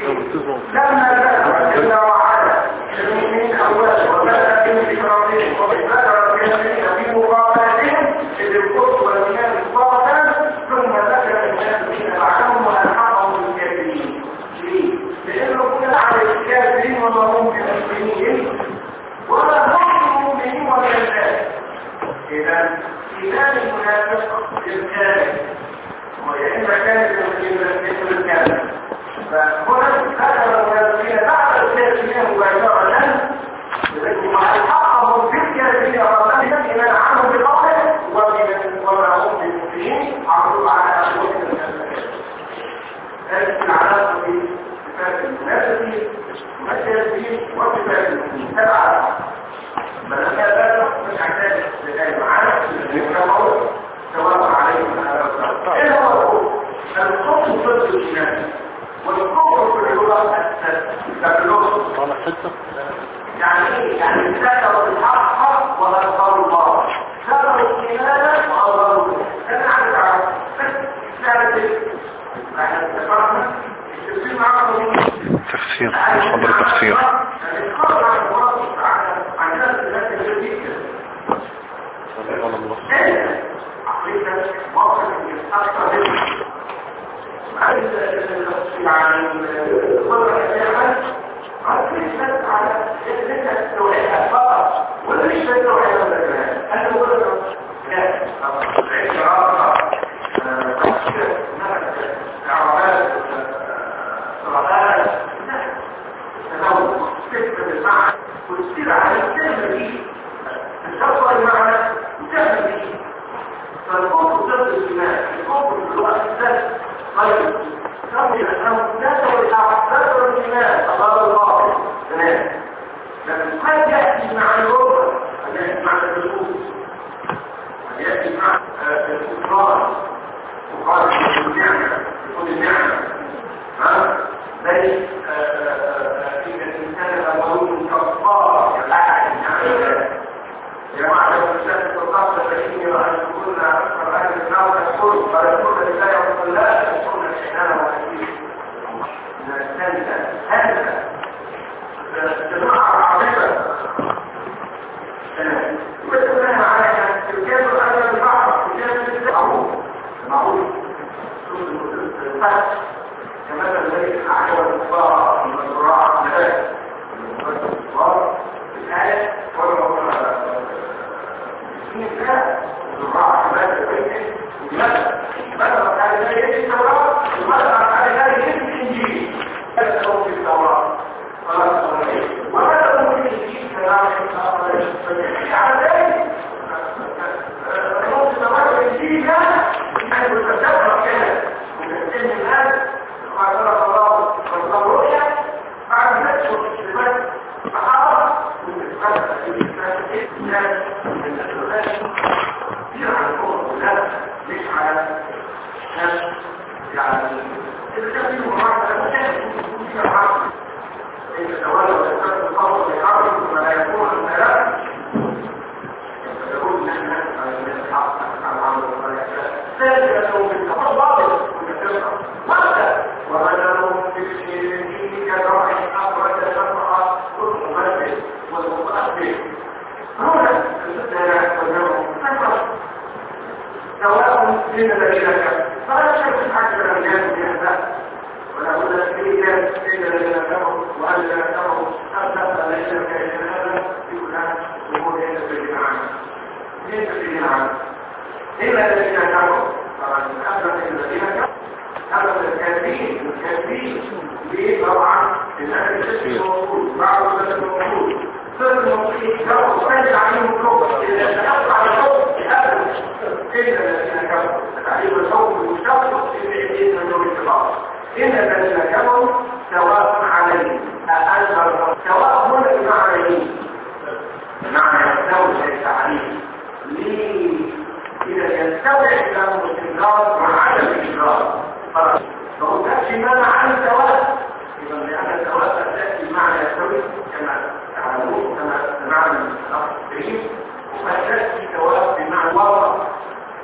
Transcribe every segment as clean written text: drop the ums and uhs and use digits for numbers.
لما ذكر جل وعلا المؤمنين أولا وبدأ بذكرهم وذكر الكافرين في مقابلتهم إذ الكفر والإيمان الصالحان ثم ذكر المنافقين بعدهم وألحقهم بالكافرين. ليه؟ لأنه كنا على الكافرين وما هم بمؤمنين ولا هم مؤمنين ولا الناس. إذا إيمان المنافق بالكامل وإما كان بالكامل فهنا ذكر المنافقين بعد الكافرين مباشرة وألحقهم بالكافرين رغم الإيمان عنهم بقوله وما هم بالمؤمنين عرضوا على أموالهم الكافرين. هذه العلاقة بصفات المنافقين والكافرين وصفات المؤمنين سبعة. فلما ذكر مش عشان لكي معانا يتكلمون سواء عليهم على الأرض. إيه هو الكفر؟ الكفر ضد الإيمان والكفر في اللغة الأساس يعني ايه؟ يعني ذكروا الحق وأظهروا الله، ذكروا الإيمان وأظهروا الله. أنا عارف أعرف بس ثابت احنا اتفقنا التفسير معاكم تفسير حضر تفسير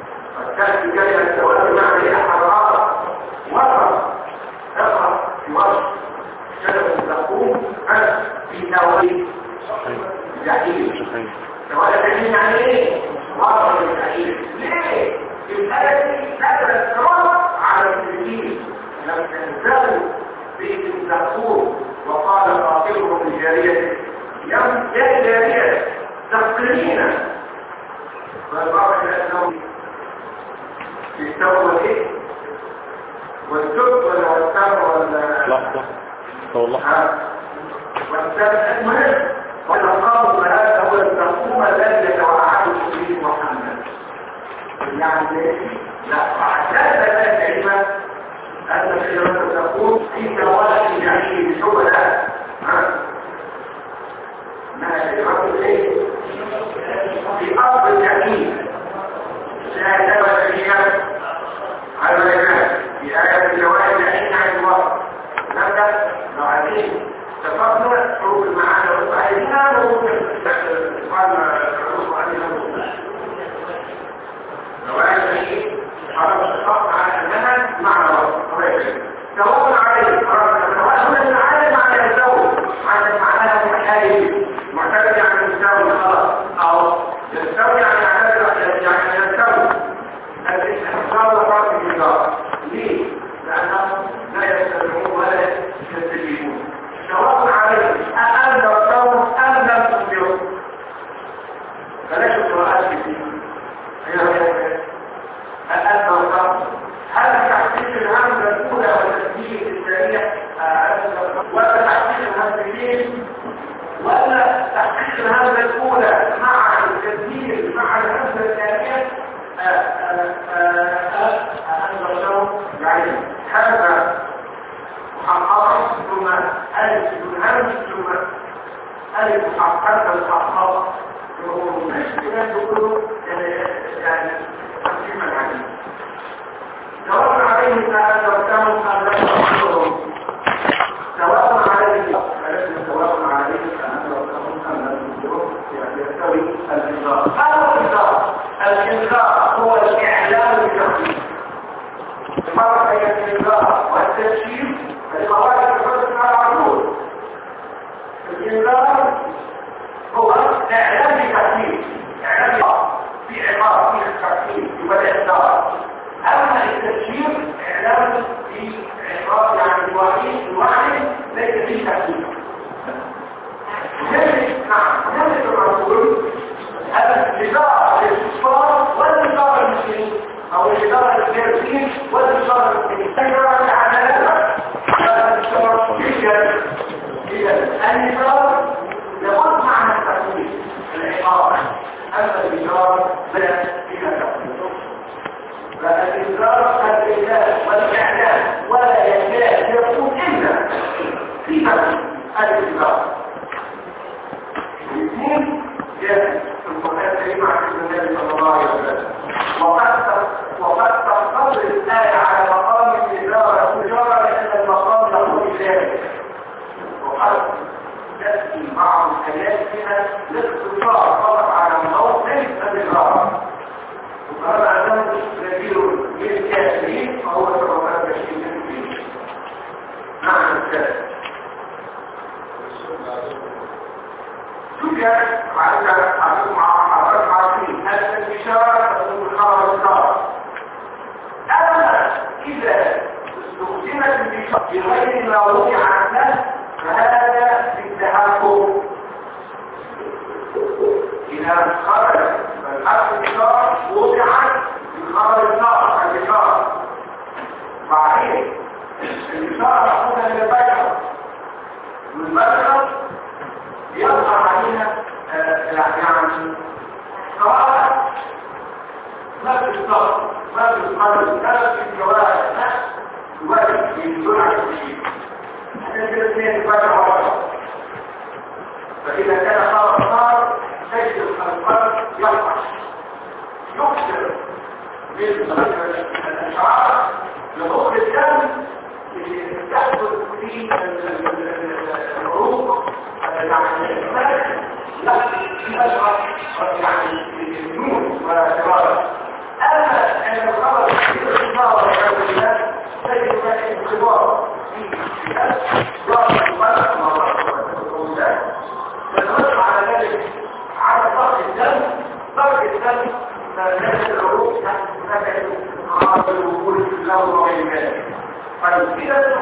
تأتي كلمة الثواب بمعنى أحد وسط في وسط تقول وقال قاتلهم الجارية يا جارية تقتلين فالبعض لأنهم يستوى ايه والسب ولا والسب ولا لحظة والله والسب المهم والأقام هذا هو التقوم الذي يتوعده به محمد يعني لا عشان ذلك كلمة أن الشيطان تقول في سواد جميل الشبهة ما يقول ايه في أرض الجميل لا يتبع فيها على الإيمان في آية الجوائز العين عن الله نبدأ بعدين تفضل حروف المعاني والصحيحين وممكن تفعل الحروف عليها جوائز العين حرف الشخص على أنها معنى الله سواء عليه سواء من المعاني معنى الزوج معناها محايد معتمد عن المستوى خلاص أو يستوي عن يعني يستوي الاستحقاق وفرق الإدارة ليه؟ لأنهم لا يستمعون ولا يستجيبون سواء عليهم أأمن الصوم أم لم تصبروا بلاش القراءات كتير أأمن الصوم هل تحقيق الهمزة الأولى والتسجيل الثانية ولا تحقيق الهمزتين ولا تحقيق الهمزة الأولى مع التسجيل مع الهمزة الثانية يعني هذا محققة ثم ألف الهمز ثم ألف محققة المحققة مش كده تقولوا يعني تقسيم العلم سواء عليهم أن تركموا أن لا تركموا سواء عليهم سواء عليهم أن تركموا أن لا تركموا يعني يستوي الإنذار هذا الإنذار هو الإعلام بالتخفيف الفرق بين الإنذار والتبشير الموارد الفرق على العدول الإنذار هو إعلام بالتخفيف إعلام في عقاب في التخفيف يبدأ الإنذار أما التبشير إعلام في عقاب يعني الوعي ليس فيه تخفيف نعم الرسول هذا الإدارة للكفار والإدارة للمسلمين أو الإدارة للكافرين والإدارة للمسلمين الإدارة العدالة هذا الشرط جدا الإدارة لابد معنى التقويم العقاب أما الإدارة فلا فيها تقويم فالإدارة الإعلام والإعلام ولا يكاد يكون إلا في تقويم الإدارة الاثنين جاء في القرآن الكريم عن النبي صلى الله عليه وسلم وقد تقتصر الآية على مقام الإدارة والتجارة لأن المقام يقول ذلك وقد تأتي بعض الآيات فيها الاقتصار فقط على موطن الإدارة وقال أنه نذير للكافرين فهو سبب التشريع الدين نعم الكافر توجد عارفين الانتشار والخبر الصار أما إذا استخدمت الانتشار بغير ما وضع عنه فهذا بالتحكم إذا خرج الانتشار وضعت بالخبر الصار الانتشار بعدين الانتشار مأخوذة من البشر والبشر يظهر علينا يعني سواء ما في الصبر ما في القلب ما في الجوارح يواجه في جرعة الشيء عشان كده اثنين تفاجأ وراء فإذا كان صار شيء القلب يقع يكسر من الأشعار لضوء الدم اللي تحدث في العروق يعني لا أشعر يعني النور والإرادة أما أن الخبر في الإخبار والعياذ بالله تجد هناك انخبار في رأس القلب والرؤوسات فالنص على ذلك على ضغط الدم فنجد العروق هناك انخراط الوقود في اللون وغير ذلك طيب إذا استخدمت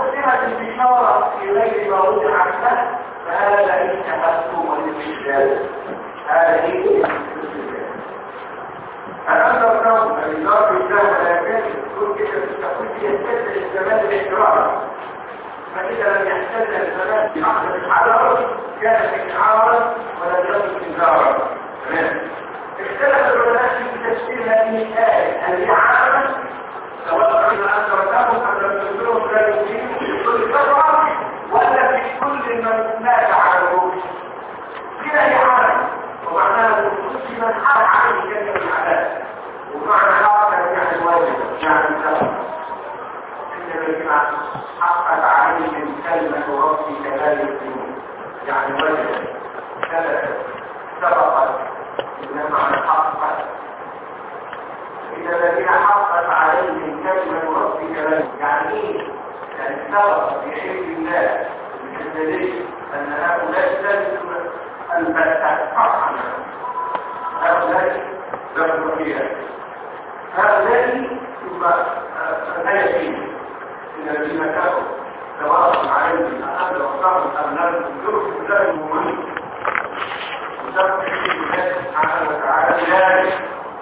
البشارة في غير ما وضعت له فهذا ليس مفهوم الاستدلال. هذا هي الاستدلال. الأمر النوم الإدارة بالله لا يكفي تقول كده تقول يستدل الزمان الاحترام، فإذا لم يحتل الزمان بأحد الحضارة كان استعارا ولم يكن إنذارا. اختلف العلماء في تفسير هذه الآية التي عامة سواء أنكرتهم أم لم تنكرهم لا يمكنهم في كل فترة ولا في كل من مات على الروح. كلا هي عامة ومعناها الخصوص من حال عليه كلمة العذاب ومعنى آخر يعني الواجب يعني الزمن. إن الذين حقت عليهم كلمة ربك لا يؤمنون يعني وجد ثبتت سبقت إنما حقت. إذا الذين حقت عليهم كلمة ربك لا يعني إيه؟ يعني سبق في علم الله بالدليل أن هؤلاء ليسوا البتة صحا، هؤلاء لهم فيها هؤلاء ثم الآيتين الذين كفروا سواء عليهم أحد وصاروا أم لم يرسل له المؤمنين وسبب في الله سبحانه وتعالى ذلك.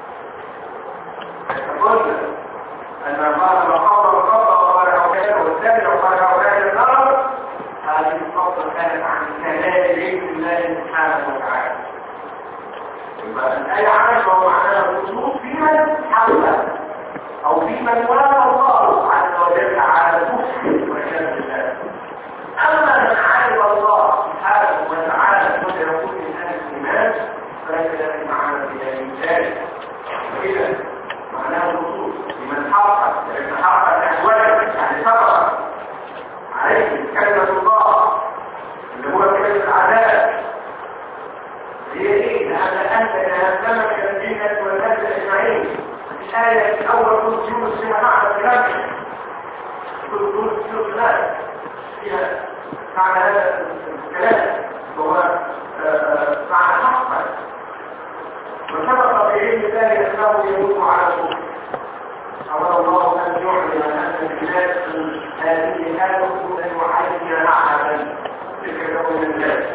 قلنا أن الله مقام وقال عباده والثاني وقال عباده النار، هذه الفضل كانت عن كلام علم الله سبحانه وتعالى. الآية عامة ومعناها الخصوص في من حوله أو في من وافق الله عز وجل على الكفر والعياذ بالله. أما من عالم الله سبحانه وتعالى كل يكون من أهل الإيمان فليس له معنى في ذلك. إذا معناه الخصوص لمن حقق أحواله يعني سبق عليه كلمة الله اللي هو كلمة العذاب. هي ايه؟ لأن أنت تهزمك الجنة والناس أجمعين. الآية الأول كنت يونس فيها معنى الكلام كنت يونس فيها معنى هذا الكلام وهو معنى حقا. وسبق في علم ذلك أنه يموت على الكفر. أمر الله أن يعلم أن الناس هذه الآية أن يعين معها تلك يوم الناس.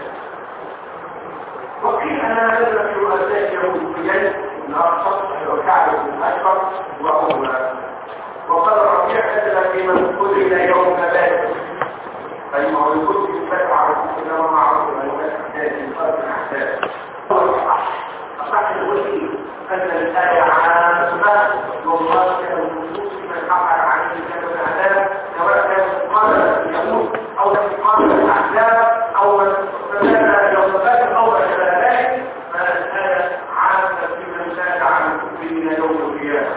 وقيل أنها نزلت في رؤساء يهود بجد من أرصد وكعب بن أشرف وأولى. وقال الربيع نزل في من قتل يوم مبادئ فإنه يقول في الفتح إنما معروف أن يؤسس في فرق الأحداث. أصح الوحيد أن الآية عامة والله كان الخصوص من حقق عليه كتاب الأعداء سواء كان قادر يموت أو قادر الأحداث أو من فساد يوم بدر أو ما شابه ذلك فالآية عامة في من زاد عن الكفرين يوم القيامة.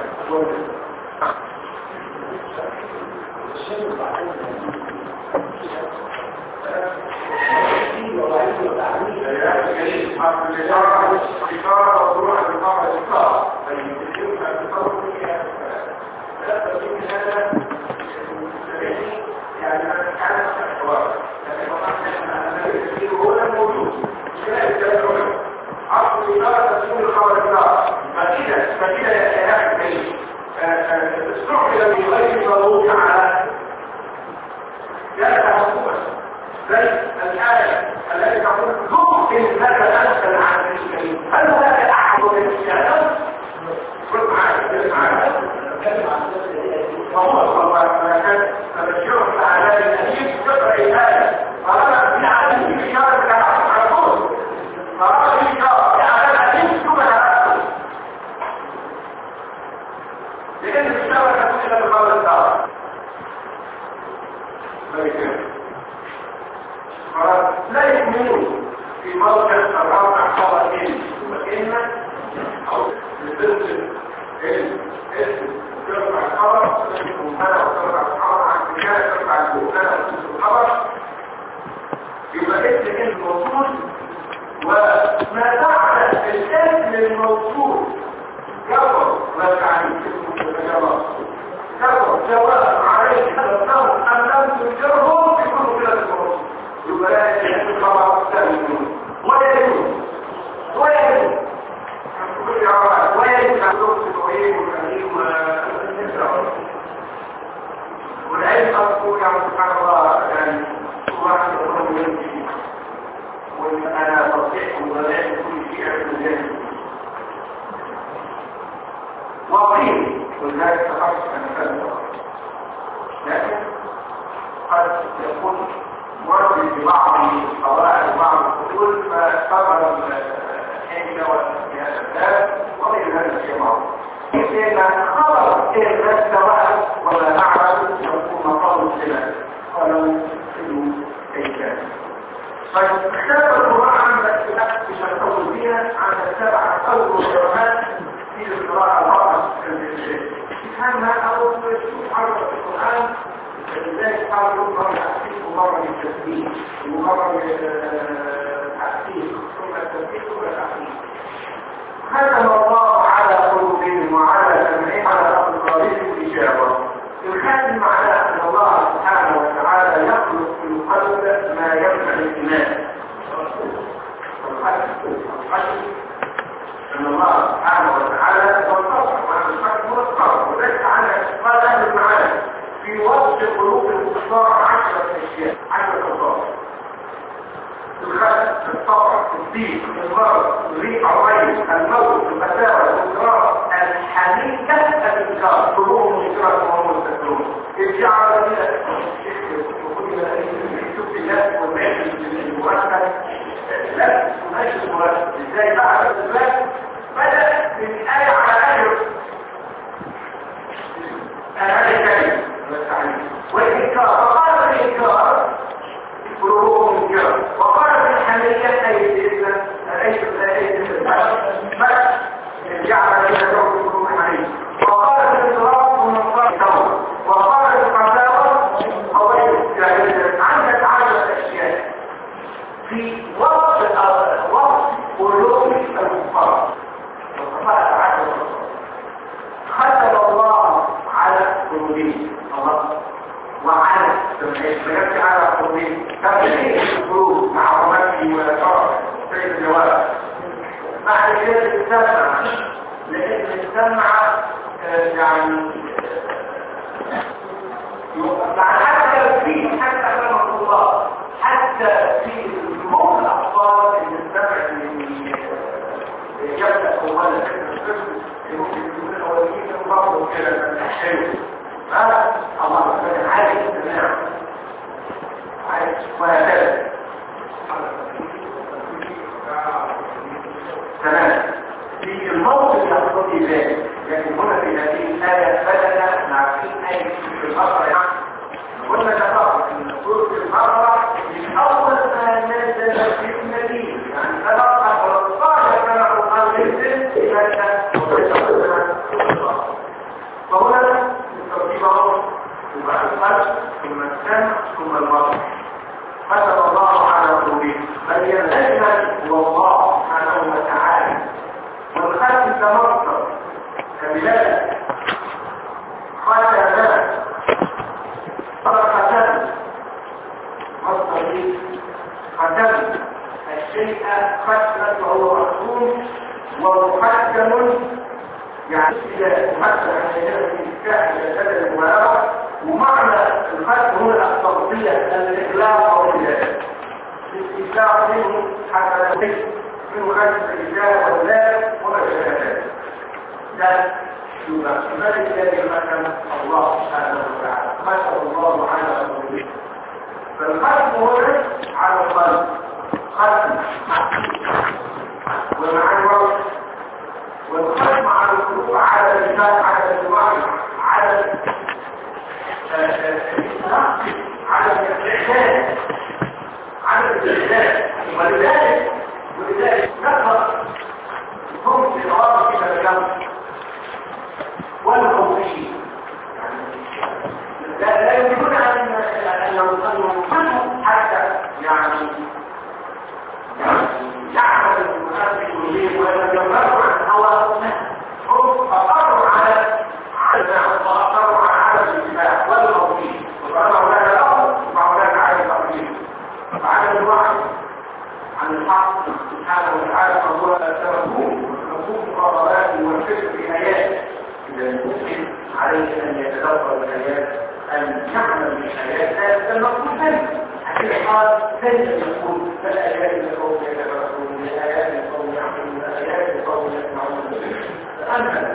الإشارة وضروع الإقامة الإشارة فيمكنها التصور فيها ثلاثة من هذا يعني ما كان الحوار لكن وقعنا أن هو الموجود لا يتبعون عصر الإشارة تسمون الخبر الإشارة مدينة يأتي بعيد استعمل من غير ضروط على ذلك حكومة زي الآية التي تقول ممكن لك أنسل عن الكريم. هل هناك أحد من الشهادة؟ قل معايا وهو صلى الله عليه وسلم فبشره العذاب الأليم تقرأ الآية طالما في عالم في إشارة كالعصر على طول طالما في إشارة في عذاب أليم ثم هذا لأن الإشارة تكون إلى الخبر الدار لا يؤمنون في موقع الرابع حوالين وإن أو لتنزل اسم ترفع الخبر وترفع الخبر عن كتابة ترفع البؤلاء وتنزل الخبر يبقى اسم الموصول وما بعد الاسم الموصول يقر ما تعليم اسمه التجربة يقر سواء عليه تبطلهم أم لم تنكرهم يكونوا كلا الموصول يبقى لا يجب الخبر الثاني ويجب كل عرائك ويجب أن تغسل وعيه والعلم والعلم أصبح سبحان الله أنا تصحيح ولا كل شيء من ذلك وقيل وذلك تخصص أن لكن قد يكون مرد ببعض القواعد وبعض الحلول فاستغرب الحجة والسياسات وغير هذا الشيء معروف. إذا خبر كيف سواء ولا نعرف يكون مقام السلام ولو يفسدوا أي كان. فاختلف القراء عن الاختلاف بشرطه فيها عن السبع أول علماء في القراءة الأربعة فهمها أول شيء حرف القرآن لذلك حرف مرة التحقيق ومرة التسبيح ومرة التحقيق ثم التسبيح ثم التحقيق. ختم الله على قلوبهم وعلى سمعهم على أبصارهم الإجابة. الختم معناه أن الله سبحانه وتعالى يخلق في القلب ما يمنع الإيمان. أن الله سبحانه وتعالى ينتصر عن الحق والصبر وليس على قال أهل المعاني في وصف قلوب الكفار 10 أشياء 10 أصابع. الخلق، الصبر، الضيق، المرض، الريح، الريح، الموت، الفتاوى، الإنكار، الحنيكة، الإنكار، كلهم منكرات وهم مستكبرون. الجعل إلى شوف الناس والناس المرتب لا ماشي المرتب ازاي بعد الإسلام بدأ من آية على آية هذا الكلمة والإنكار فقال في الإنكار قلوبهم منكرة وقال في الحنية أي جعل إلى دعوة قلوب حنية وقال في الإنكار ومنكر توبة وقال في القساوة قضية جاهلية عندك 10 أشياء في وصف قلوب الكفار ختم الله على قلوبهم وعلى سمعهم على قلوبهم تبعيه القلوب مع رمته وشرف سيد الجواب بعد كده السمع لأن السمع يعني حتى في حتى كلمة الله حتى في موت الأطفال اللي السمع اللي يبدأ أولا الطفل ممكن يكون الأولين برضه كده حلو الله سبحانه عارف السماع عارف وهكذا تمام في الموقف يقتضي ذلك لكن هنا في هذه الآية بدأنا نعرفين أي في البقرة قلنا تفرق أن سورة البقرة من أول ما نزل في المدينة يعني تبقى 13 سنة وقال ينزل إلى فهنا الترتيب وبعد القلب ثم السمع ثم البصر ختم الله على قلوبهم بين الأجمل هو الله سبحانه وتعالى والختم كمصدر كبلاد ختم ختم مصدر ختم الشيء ختمة وهو مختوم ومحكم يعني إذا محكم عن شيء الكائن إلى سبب المبالغة ومعنى الختم هو التغطية الإخلاق أو الإجابة الاستثلاث منه حتى يصير منه خلف الإجابة والله وما شابه ذلك يبقى ماذا الذي ختم الله سبحانه وتعالى ختم الله على قلوبهم فالختم هو على القلب ختم ومع الوقت والختم على القلوب على اللسان على الوعي على على الاستعداد على الاستعداد ولذلك نفر هم في الأرض كده الجنب والخوفين لا يمكن أن يوصلوا حتى يعني يعمل المنافق إليه ولا يمروا عن هواء هم أقروا على وأقروا على الاتباع والخوفين وقالوا هذا له وهناك على التقديم وعلى الوعي عن الحق سبحانه وتعالى فهو تركوه مخاطبات والفكر في آيات إذا المسلم عليه أن يتدبر الآيات أن يعمل بالآيات المطلوب منه قال كيف يقول فالآيات لقوم يتفكرون الآيات لقوم يعقلون الآيات لقوم يسمعون فأما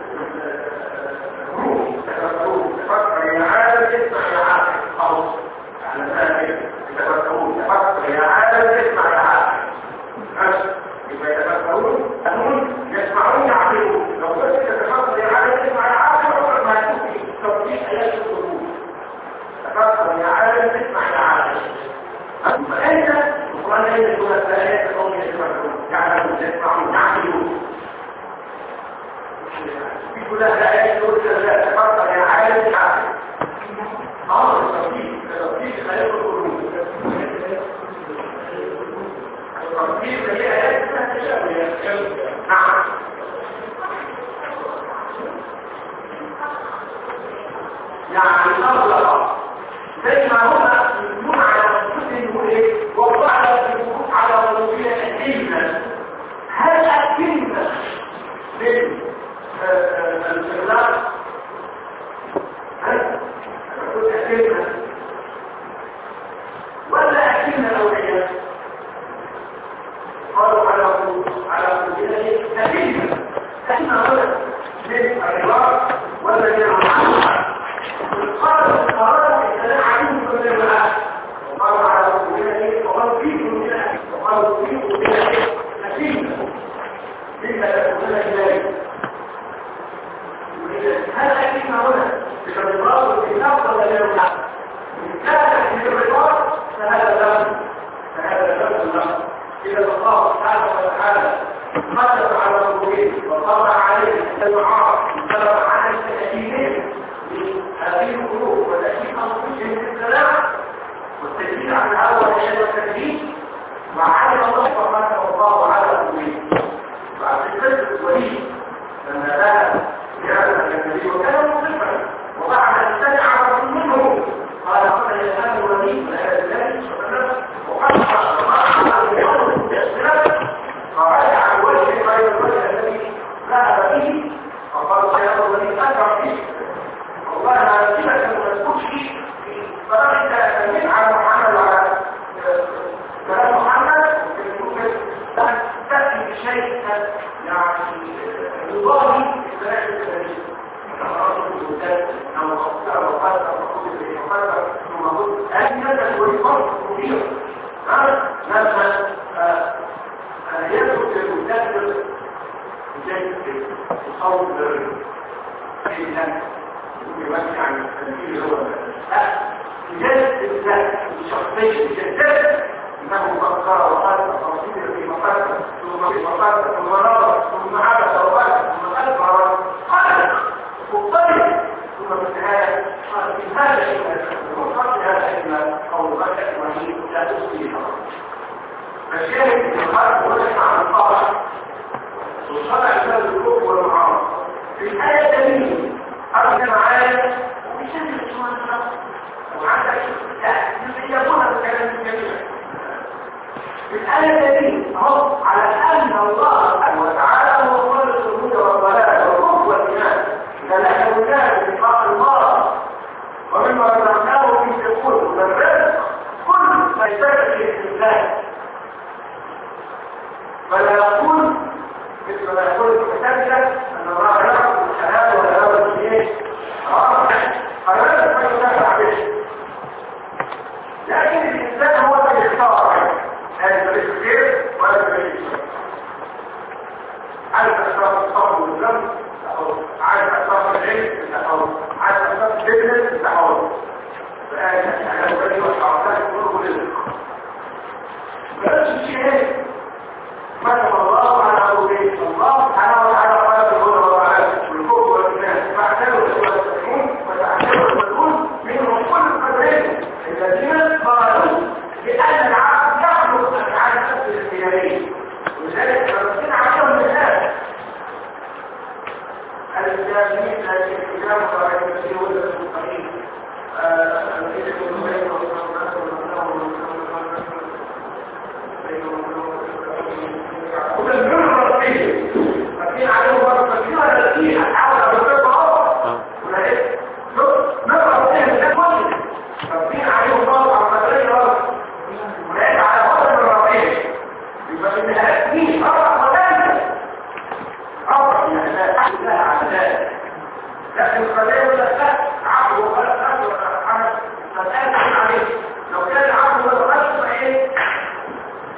الروح تفكرون تفكر يا عالم اسمع يا عاقل خلاص على ذلك يتفكرون تفكر يا عالم اسمع يا عاقل يبقى يتفكرون أنهم يسمعون يعقلون لو كنت تتفكر يا عالم اسمع يا عاقل عمرك ما يكون في توضيح آيات القلوب تفكر يا عالم اسمع يا عاقل فأنت القرآن لا يقول الآيات قوم يسمعون يعلمون يسمعون يعقلون في كل الآيات يقول لا تفكر يا عالم عاقل أمر التوحيد خلق القلوب التوحيد هي آيات تشابه نعم يعني أغلق زي ما هما يكون على أنفسهم وضعنا في الوقوف على ربوبية الكلمة هل الكلمة للإخلاص؟ هل تقول الكلمة ولا الكلمة الأولية؟ قالوا على ربوبية الكلمة هنا للإخلاص ولا للعمل؟ القرار الإنسان عليهم كل المعاد وقالوا على ربوبية وقالوا فيكم منها وقالوا فيكم منها نتيجة مما تكونون إليه هذا أكيد هنا بالرباط والإنسان ولا للمعاد إن كان في الرباط فهذا ذنب إذا الله سبحانه وتعالى قدر على ربوبية وطبع عليه المعاد وطبع على التأكيدين هذه القلوب والتأكيد أنفسهم في السلام والتأكيد عن الأول والشيء والتأكيد وعلم الله سبحانه الله على ربوبية وعلى الفجر الوليد لما ذهب لهذا النبي وكان مصفا وبعد أن سمع رسول منه قال قد يسأل الوليد لهذا الذي وقطع فرجع الوجه غير الوجه الذي ذهب به فقال سيد الوليد أكبر فيه والله أنا سيبك ما تقولش فلما أنت تنميت على محمد وعلى كلام محمد تأتي بشيء يعني يضاهي الثلاثة الثلاثين أو خطأ أو خطأ أو خطأ ثم قلت أجمد والفرق كبير لما يدرك المدبر جيد الصوت في النفس يمشي عن التنفيذ هو جد الذات الشخصية الجدد انه فكر وقال تفاصيل في مقدم ثم في مقدم ثم نظر ثم عبس وقال ثم أكبر قال مضطرب ثم في النهاية قال في هذا الشيء وقال هذا إلا قول بشر وهي لا تسقي فالشاهد في الخارج ونشع عن الطاعة وصنع الكتاب الكفر والمعارض في الآية الدليل أرجع معايا وبيشكل اسمها النص وعندك يقولها بالكلام الجميل في الآية الدليل أهو على أن الله سبحانه وتعالى هو خالق الهدى والضلال والكفر والإيمان فلا يوجد بحق الله ومما رزقناه في سقوط والرزق كل ما يشتغل في الإسلام فلا يقول مثل ما يقول المتكلم ان الله يعرف الحلال ولا يعرف ايه الرزق فيتابع به لكن الانسان هو اللي يختار هذا الرزق خير وهذا الرزق عارف اسباب الصبر والذنب عارف اسباب العلم عارف اسباب البزنس فانا بدي وحركات كله رزق بس الشيء كتب الله على ربوبية الله سبحانه وتعالى قال الهدى والرعاية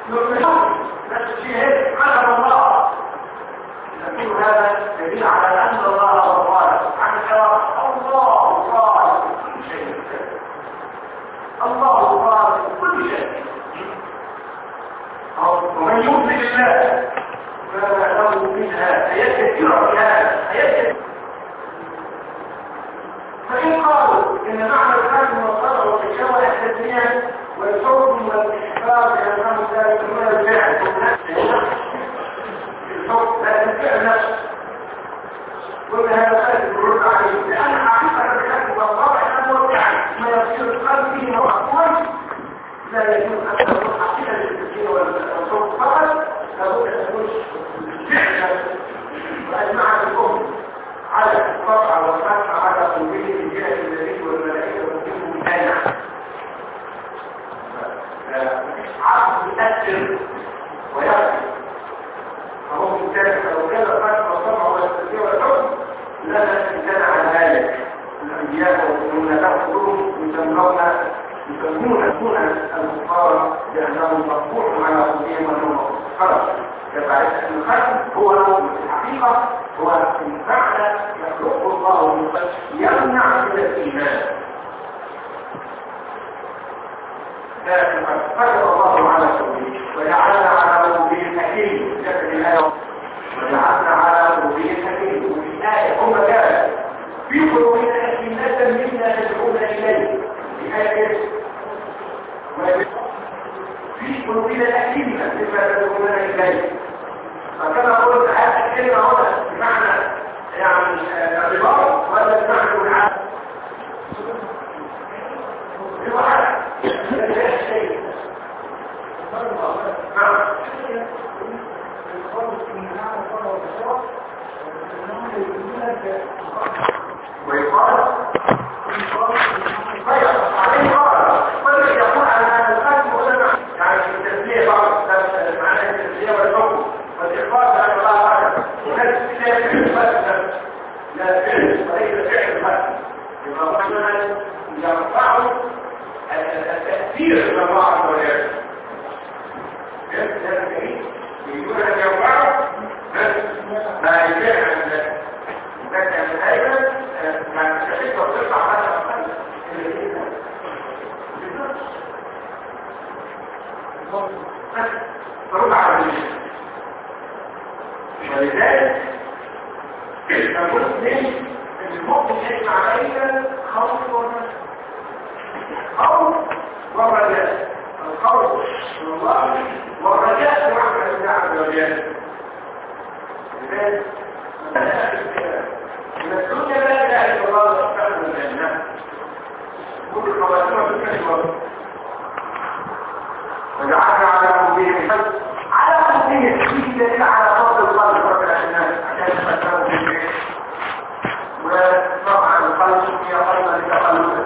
نفس الشيء هيك قدر الله. يقول هذا دليل على أن الله هو الخالق عن الله خالق كل شيء. الله خالق كل شيء. ومن يؤمن بالله فما له منها آيات كثيرة في هذا آيات. فإن قالوا إن معنى الحكم والصدر والإشارة يحتاجان والحكم والإحباب لأنه ذلك من الفعل الحكم لا الفعل نفسه. وإن هذا خالد الرد عليه لأن حقيقة الحكم والطبع أنه الفعل ما يصير القلب فيه موقفا لا يجوز أن تكون حقيقة للتسجيل والحكم فقط لابد أن تكون فعلا وأجمع الأمة على القطع والفتح على قلوبه من جهة النبي والملائكة ومنهم مانع. عقل يؤثر ويقف فهو ممتاز لو كان الفتح والطبع والتسجيل والحكم لما امتنع عن ذلك الأنبياء والمؤمنون كلهم يسمون الكفار لأنهم مطبوع على قلوبهم وأنهم خرج. يبقى أن الختم هو الحقيقة هو إن فعل يخلقه الله يمنع من الإيمان. لكن قد فتح الله على قلوبه وجعلنا على قلوبه الحكيم ذكر الآية وجعلنا على قلوبه الحكيم. وفي الآية هم كان في قلوبنا أكنة منا يدعون إليه في آية في قلوبنا أكنة مما يدعون إليه. فكما قلت هذه الكلمة هنا بمعنى يعني الرباط ولا بمعنى العالم بمعنى الشيء ويقال يقول على هذا الخاتم ولا يعني في التسلية بعض معناه التسلية والحكم والإخبار بأن الله أعلم وكانت التسلية الفتح لا فعل وليس فعل الفتح يبقى رحمنا يرفعه التأثير من الله عز وجل يقول أن يرفعه ما يجعل عن ذلك لكن أيضا ما تشعيك وترفع هذا فرد على الجنة. ولذلك المسلم المؤمن يجمع بين خوف ورجاء. خوف ورجاء. الخوف من الله والرجاء برحمة الله عز وجل. لذلك من الدنيا لا اله الا الله سبحانه الجنة. كل الخواتيم في الكلمة وجعلنا على قلوبهم على قلوبهم في دليل على فضل الله رب العالمين عشان يفكروا في الشيء. وطبعا القلب هي قلبا لتقلب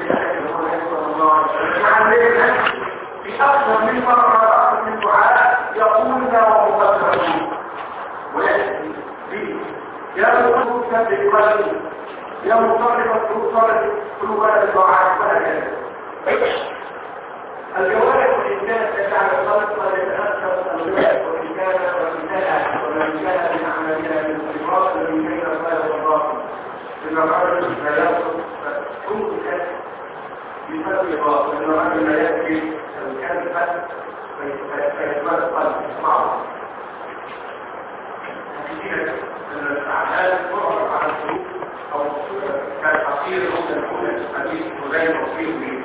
في اكثر من مره من الدعاء يقولنا ومقدرون وياتي به يا مقدس بقلبي يا مصرف قلوبنا بالدعاء ولا كذا. الجوارح وإن كانت تجعل الخلق قد يتأثر الأولاد وإن كان من أعمالنا بالصفات الذي بين الخير والباطل إن الرجل لا يصل كنت بفرق وإن الرجل لا يكفي الكذب فيتمثل معه. كثيرا أن الأعمال تعرف على السلوك أو كالتقصير ممكن يكون الحديث وغير مصير به.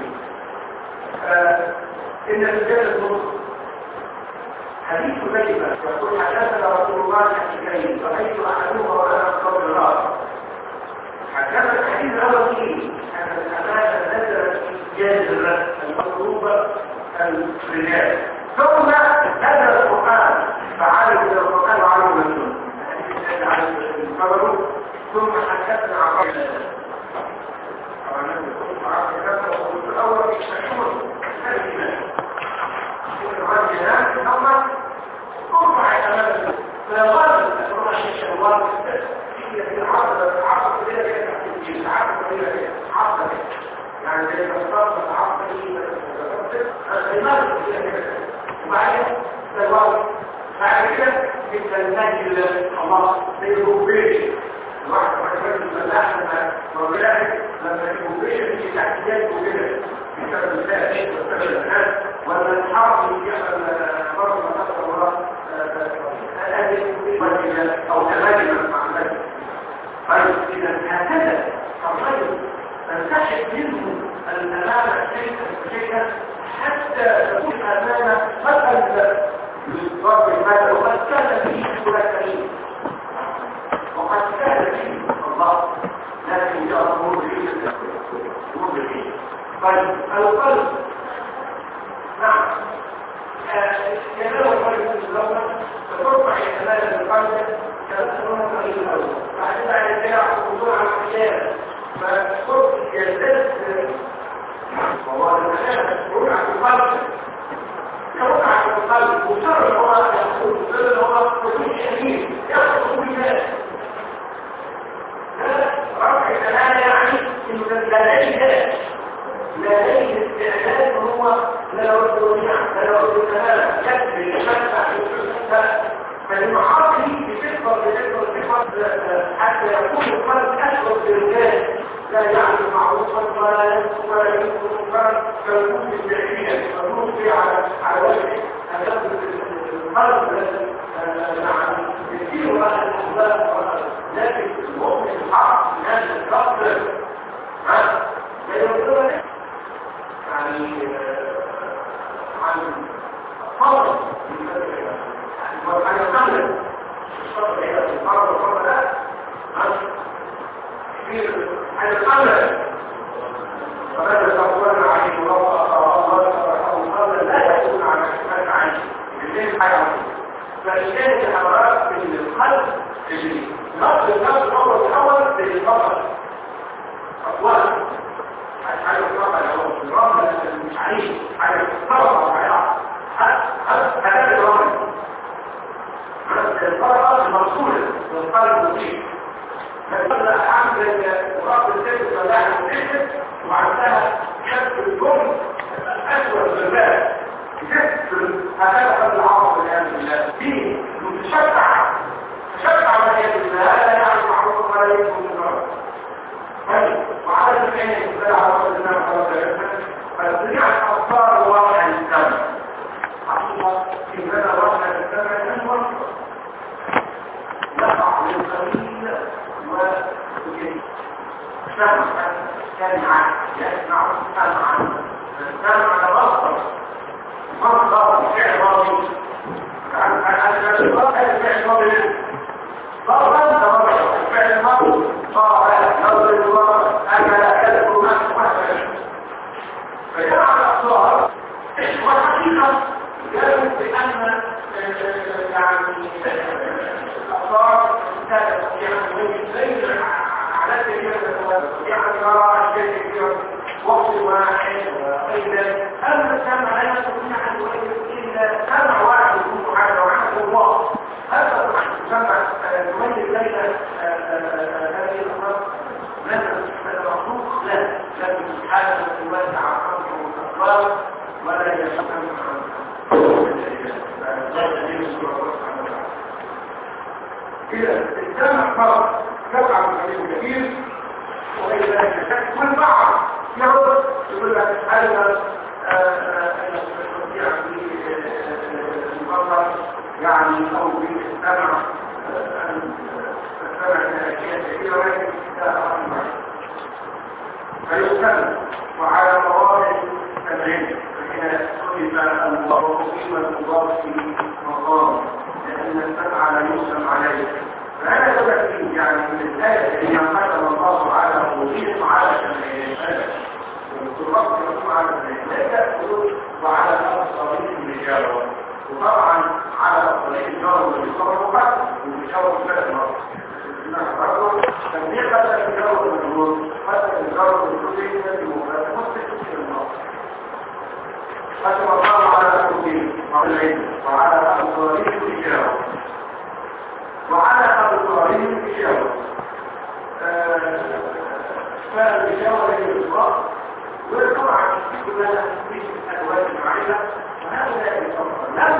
إن الرجال المسلم حديث كلمة يقول حدثنا رسول الله حديثين رأيت أحدهما وأنا أصدر الله. حدثنا الحديث الأول فيه أن الأمانة نزلت في جاز المطلوبة الرجال ثم نزل القرآن فعلم من القرآن وعلم من السنة الحديث الذي عليه ثم حدثنا عن الأول الرجلان ثم ترفع الأمام فيغادر الأسرع الشوال هي في عصر كده تحت عصر يعني زي ما صارت عصر لماذا وبعدين الوقت بعد كده يبقى الناجي الله بيروبيش الواحد من الفلاح لما يروبيش في تحديات وكده بسبب الفلاح وسبب الناس ولا الحرب يحصل برضه ما تحصل ولا أو تماما مع الناس. طيب إذا هكذا الرجل تنتشر منه الأمانة شيئا حتى تكون أمانة مسألة للضرب المال وقد كان فيه ثلاثين وقد كان فيه الله لكن جاء أمور به طيب القلب نعم كلام القلب الأول ترفع أمانة القلب كالأمانة الأول بعد ذلك يعرف الوضوء على الحياة فالصوت يزداد وهو المشاهد يقول عن القلب يقول عن القلب وصار هو يقول وصار هو وجود شديد يأخذ كل الناس رفع الأمانة يعني إنه لا لديه استعداد هو لا يرد لا يرد الأمانة يكفي يفتح فالمحاضر بتكبر حتى يكون القلب أشغل بالرجال لا يعرف معروفا ولا ينسى ولا ينسى منكرا فيكون بالتأكيد فالنور فيه على وجهه القلب يسير على الأحباب لكن المؤمن الحق الناس الكفر لا يرضون يعني عن فرض وعن القلب الشرط إلى الفرض والفرض لا عن القلب وماذا تقولون عليه الله قبل لا يكون على شمال عنه الاثنين حاجة فالشيء الحضارات من القلب اللي نقص النفس الأول بالفضل أقوال حاجة الطبع الأول الرمل مش عليه حاجة الطبع وعيار هذا الرمل الفرق المرسولة والقلب المصيب فالفضل أعمل مراقب السيد الصلاح المسيحة وعندها شكل الجمل أسود بالباب جسر هذا قد العرض والعياذ بالله فيه متشفع والعياذ بالله هذا يعني معروف ولا يكون مجرد وعلى الحين لا عرض الإسلام فالدنيا الأفكار واقع الإسلام حقيقة في هذا واقع الإسلام أنه يقع للقليل ويجري سمع يسمع سمع بصر مصدر فعل ماضي فعل ماضي فعل ماضي صار نظر الله أكل كلب مهما فجمع الأصدار والحقيقة يجب بأن يعني الأصدار كانت يعني على كثير يعني يرى أشياء كثيرة وقت واحد وإذا أما السمع لا يستطيع أن يؤيد إلا سمع واحد يكون حاجة وعنده الله هذا سمع يميز بين هذه الأمراض هذا مخلوق لا لكن سبحانه يوسع خلقه والأطوار ولا يستمع إذا السمع فرق يقع بشكل كبير وغير ذلك شك والبعض يرد يقول لك هذا يستطيع في المبرر يعني أو في السمع السمع أشياء كثيرة ولكن لا أعلم فيستمع وعلى مواضع التمرين فإن صرف المضاف قيمة المضاف في مقام لأن السمع لا يسمع عليه فهذا سبب يعني من الآية اللي قدم الله على وضيح على العبادة والتراب يكون على العبادة وعلى الأبصارين بالإجابة وطبعا على الأبصارين الجار والتصرفات والإجابة ثلاث مرات إنها برضه تنبيه بدأ الجار والجور حتى الجار والجورين يجب مستقبل النار قدم الله على الأبصارين وعلى الأبصارين بالإجابة وعلى أبصارهم الإشارة فالإشارة هي الإطلاق وطبعا كلها في الأدوات المعينة وهؤلاء الأمر لا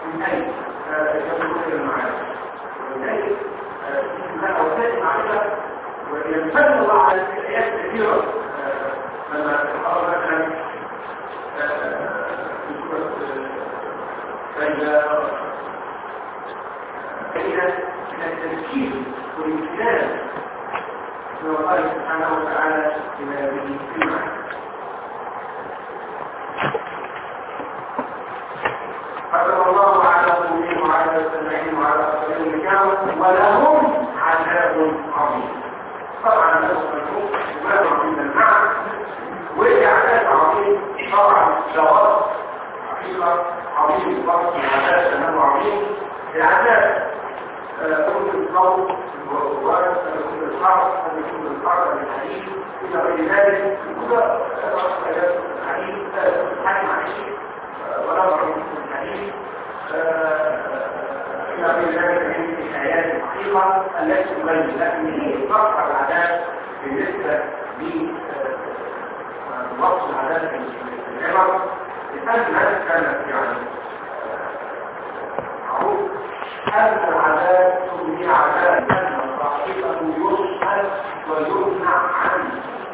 من أي يقولون المعارف ومن أي لها وسائل معرفة وينفذ الله على الآيات كثيرة لما تقرأ مثلا فإذا من التفكير والامتنان من الله سبحانه وتعالى إلى هذه السماء فتح الله على قلوبهم وعلى سمعهم وعلى أبصارهم غشاوة ولهم عذاب عظيم. طبعا لهم عذاب عظيم المعنى والعذاب عظيم طبعا جواب حقيقة عظيم برضه العذاب أنه عظيم. العذاب يكون الصوت والغربات يكون الحرب يكون الحرب الحديث إلى غير ذلك وده الحديث حاكم عليه ولا ضروري الحديث إلى غير ذلك من الآيات الحقيقة التي تبين لكن هي فرق العذاب بالنسبة لوصف العذاب في العبر لأن هذا كانت يعني معروف أن العذاب سمي عذاب أن صاحبه يسأل ويمنع عنه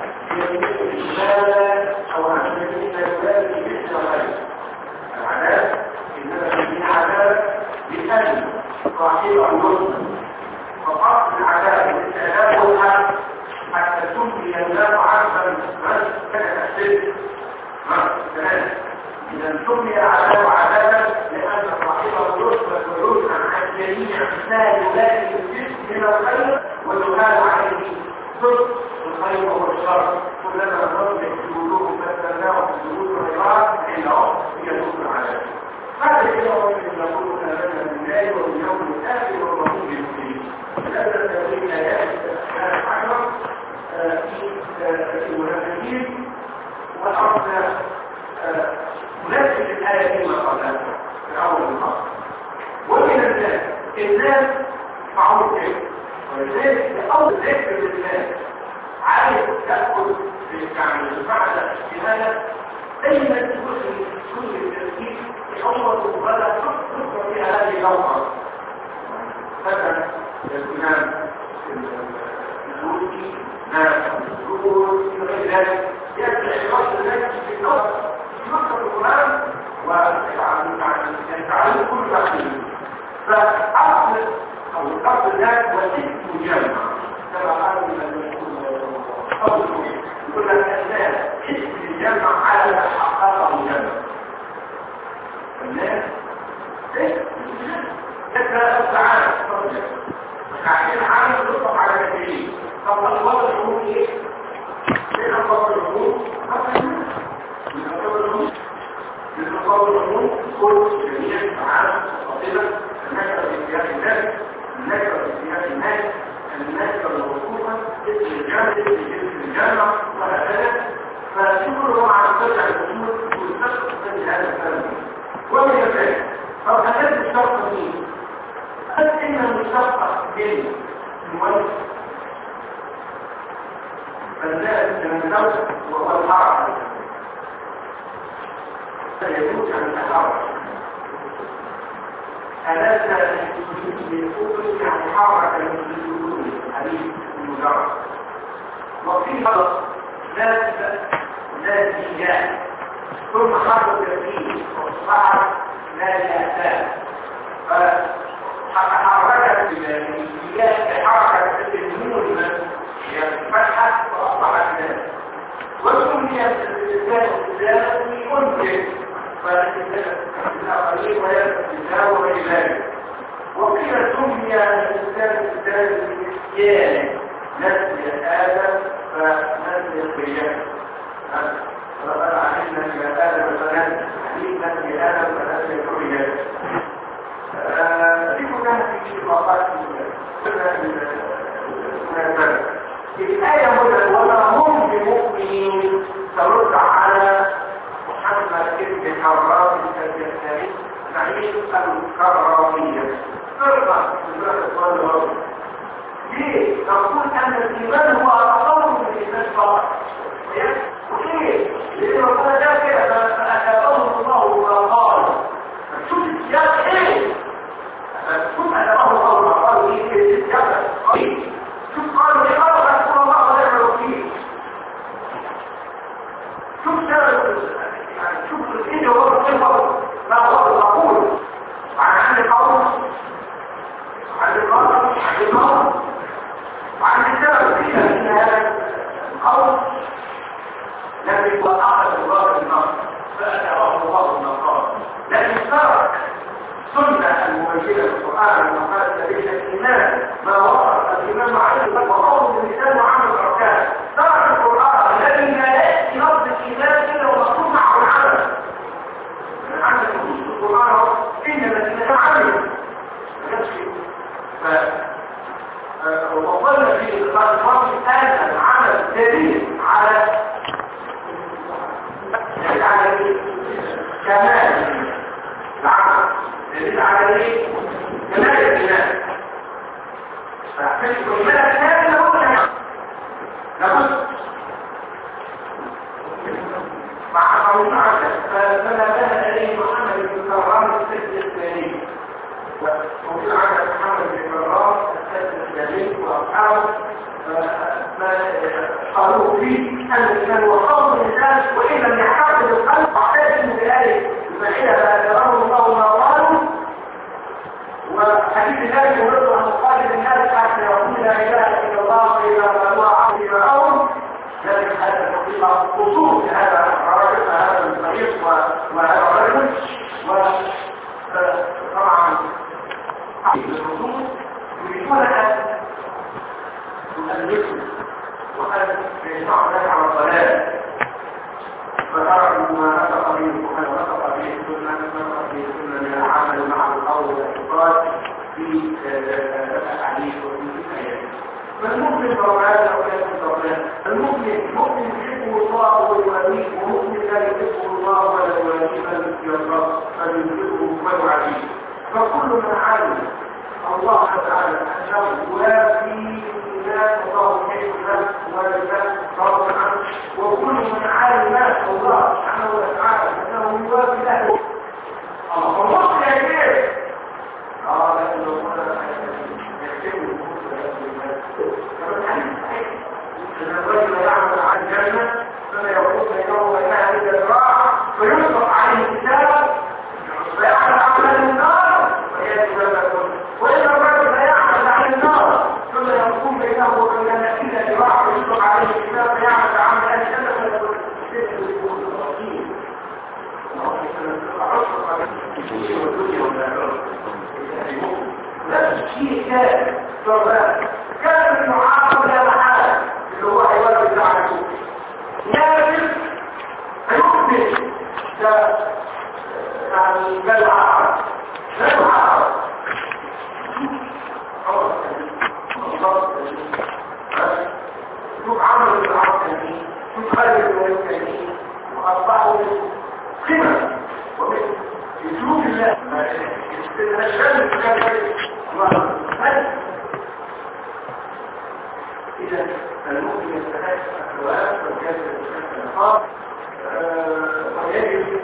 لماذا أو عن ذلك مثل غيره. العذاب إنما سمي عذاب لأن صاحبه يسأل فأصل العذاب والتنابه حتى سمي الله عذبا من كان الشرك إذا سمي العذاب عذابا لأن صاحبه يثبت ويسأل عن جميع مثال ذلك الجسم من الخير ويقال عليه ضد الخير والشر كلما نصبح جلودهم فاستناهم جلود العباد عندهم يذوق العذاب. هذا اليوم يقول آمنا بالله واليوم الآخر وهم بالمسلمين. هذا التوحيد آيات العشر في المنافقين وأرضنا نفس الآية فيما قبلها في أول الفصل. ومن الناس معروف كيف ولذلك لأول ذكر للناس عايز تأخذ يعني المعنى الاجتهاد دايما تكون كل التركيز يحوط ولا تذكر في هذه اللوحة مثلا الإمام الروسي ناس الروس في غير ذلك يأتي عبارة الناس في النص يذكر القرآن ويتعلم كل تحليل فأصل أو الأصل ذلك وست جامعة كما قالوا من يقول لك الناس اسم الجامعة على حقائق الجامعة الناس كذا السعادة عشان عالم يطلق على كثيرين طب الأخبار العموم ايه؟ ليه الأخبار العموم؟ من الأخبار العموم كل جميع العالم فاضلة النشرة في سياق الناس النشرة في سياق الناس النشرة الموصوفة اسم الجامعة اسم الجامعة وهكذا فشكرا على ترجع الأمور والتشخص في هذا الكلام ومن ذلك طب هذا الشرط مين؟ هل إن المشتق بين المؤلف فالزائد من النوع وهو الحركة فيجوز عن التحرك ثلاثة للأول يعني حركة للأول حديث المجرد وفي غلط ذاتيات ثم حركة فيه وصحت لا يأتان فتحركت بالإيجاد بحركة النون فتحت وأصبحت ذات وسميت الإنسان الذاتي أنزل فالآخرين ويأتي وغير ذلك وقيل سمي الإنسان الذاتي بالإسيان نسل آدم فنسل القيام فقال علينا إلى آدم فنسل حديث نسل آدم فنسل القيام في كلها في إطلاقات الآية هنا وما هم بمؤمنين ترد على محمد بن حرام الثاني نعيش الكرامية فرقة من فرقة الوضع ليه؟ نقول أن الإيمان هو أقل من الإيمان فقط وليه؟ لأن ربنا ده كده فأتابهم الله وما قال شوف السياق إيه؟ عندي قول عندي قول عندي قول وعندي سبب فيها ان هذا القول لم يكن اخذ الله النار فاتاه الله النار لكن ترك سنة المبينة للقرآن ومقالة بين الإيمان ما وصف الإيمان مع الإيمان وقول الإنسان وعمل الأركان ترك القرآن الذي لا يأتي لفظ الإيمان إلا ومطلوب معه العمل من عندك نصوص القرآن إن الذين عملوا ووصلنا في إلقاء الفرق أن العمل دليل على كمال العمل دليل على ايه؟ كمال الإيمان فأحتاج الإيمان الثاني لابد مع قول عشر فما كان لديه محمد بن كرام السجد الثاني وفي عهد محمد بن كرام السجد الثاني وأصحابه قالوا فيه أن الإيمان هو قول الإنسان وإن لم يحقق القلب فاحتاج بآية فإذا فأجرهم الله ما قالوا وحديث ذلك يرد عن مقابل الناس حتى يقول لا اله الا الله واذا قالوا عبد معهم ذلك هذا الحقيقه خصوص هذا الرجل هذا الطريق وهذا الرجل وطبعا الخصوص يريدون ان يؤلفوا وان يجمعوا ذلك على الضلال فتركوا ما نطق به القرآن ونطق به السنة نطق به السنة من العمل مع القول والاعتقاد في الأحاديث وفي الآيات. فالمؤمن ضربان أو لا يكون ضربان. المؤمن يحبه الله ويؤمنه ومؤمن لا يحبه الله ولا يؤمنه بل يحبه ويعاديه. فكل من علم الله تعالى أنه يوافي الناس الله يحب الناس والناس رضي عنه وكل من علم الله سبحانه وتعالى انه يوافي له الله يحب قال انه يحب كما الحديث صحيح ان الرجل يعمل عن الجنه فما يقول بينه وبينها بالذراع فيطلق عليه كتابا فيعمل عمل النار وياتي ذلك وان الرجل لا يعمل عن النار ثم يكون بينه وبين النتيجه ذراع ويطلق عليه كتابا يعمل عمل الجنه فيقول لا شيء كان المعاقب لا محالة اللي هو حوار الدعوة لازم يقبل يعني لا يعاقب لا يعاقب شوف عمل الدعوة الثاني شوف خالد الوالد الثاني وأصبحوا قمة يشوف الله الشمس كان الله إذا المؤمن يستحق الأخوات والكافر يستحق النقاط ويجب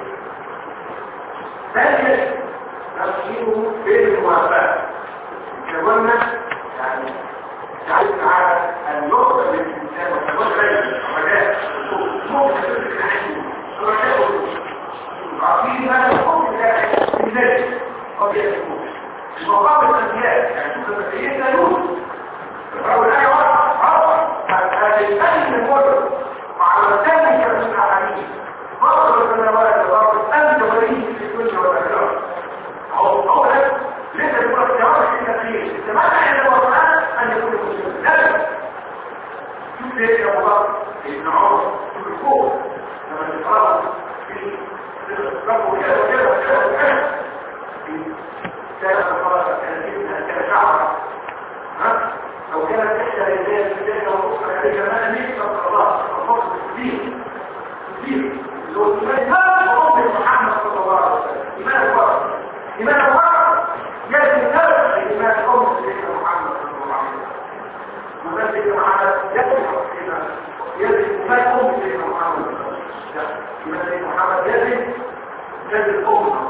ذلك نفسه بالموافقة كونا يعني تعلم على النقطة للإنسان وتوجه رجاء ممكن تدرك عنه رجاء عقيد هذا الحكم من ذلك قد يكون المقام الأنبياء يعني شوف المسيحيين لا يوجد الرجل لا يوجد هذا الأجل المجرد وعلى ذلك من الحديث مصر السماوات والأرض أنت وليه في الدنيا والآخرة هو ليس يقول اختيارات في التغيير تمنع عند القرآن أن يكون مسلم لا شوف ليه يا أبو بكر ابن عمر شوف الخوف لما تقرأ في ربه كده وكده وكده وكده كانت الصلاة كانت شعرة لو كانت تحدى لله في الجنة والأخرى عليه جمال ليس الله الفضل الكبير كبير اللي هو الإيمان وأمة محمد صلى الله عليه وسلم إيمان الورق إيمان الورق يجب نفس إيمان أمة سيدنا محمد صلى الله عليه وسلم ومن سيدنا محمد يجب إيمان أمة سيدنا محمد صلى الله عليه وسلم إيمان سيدنا محمد يجب الأمة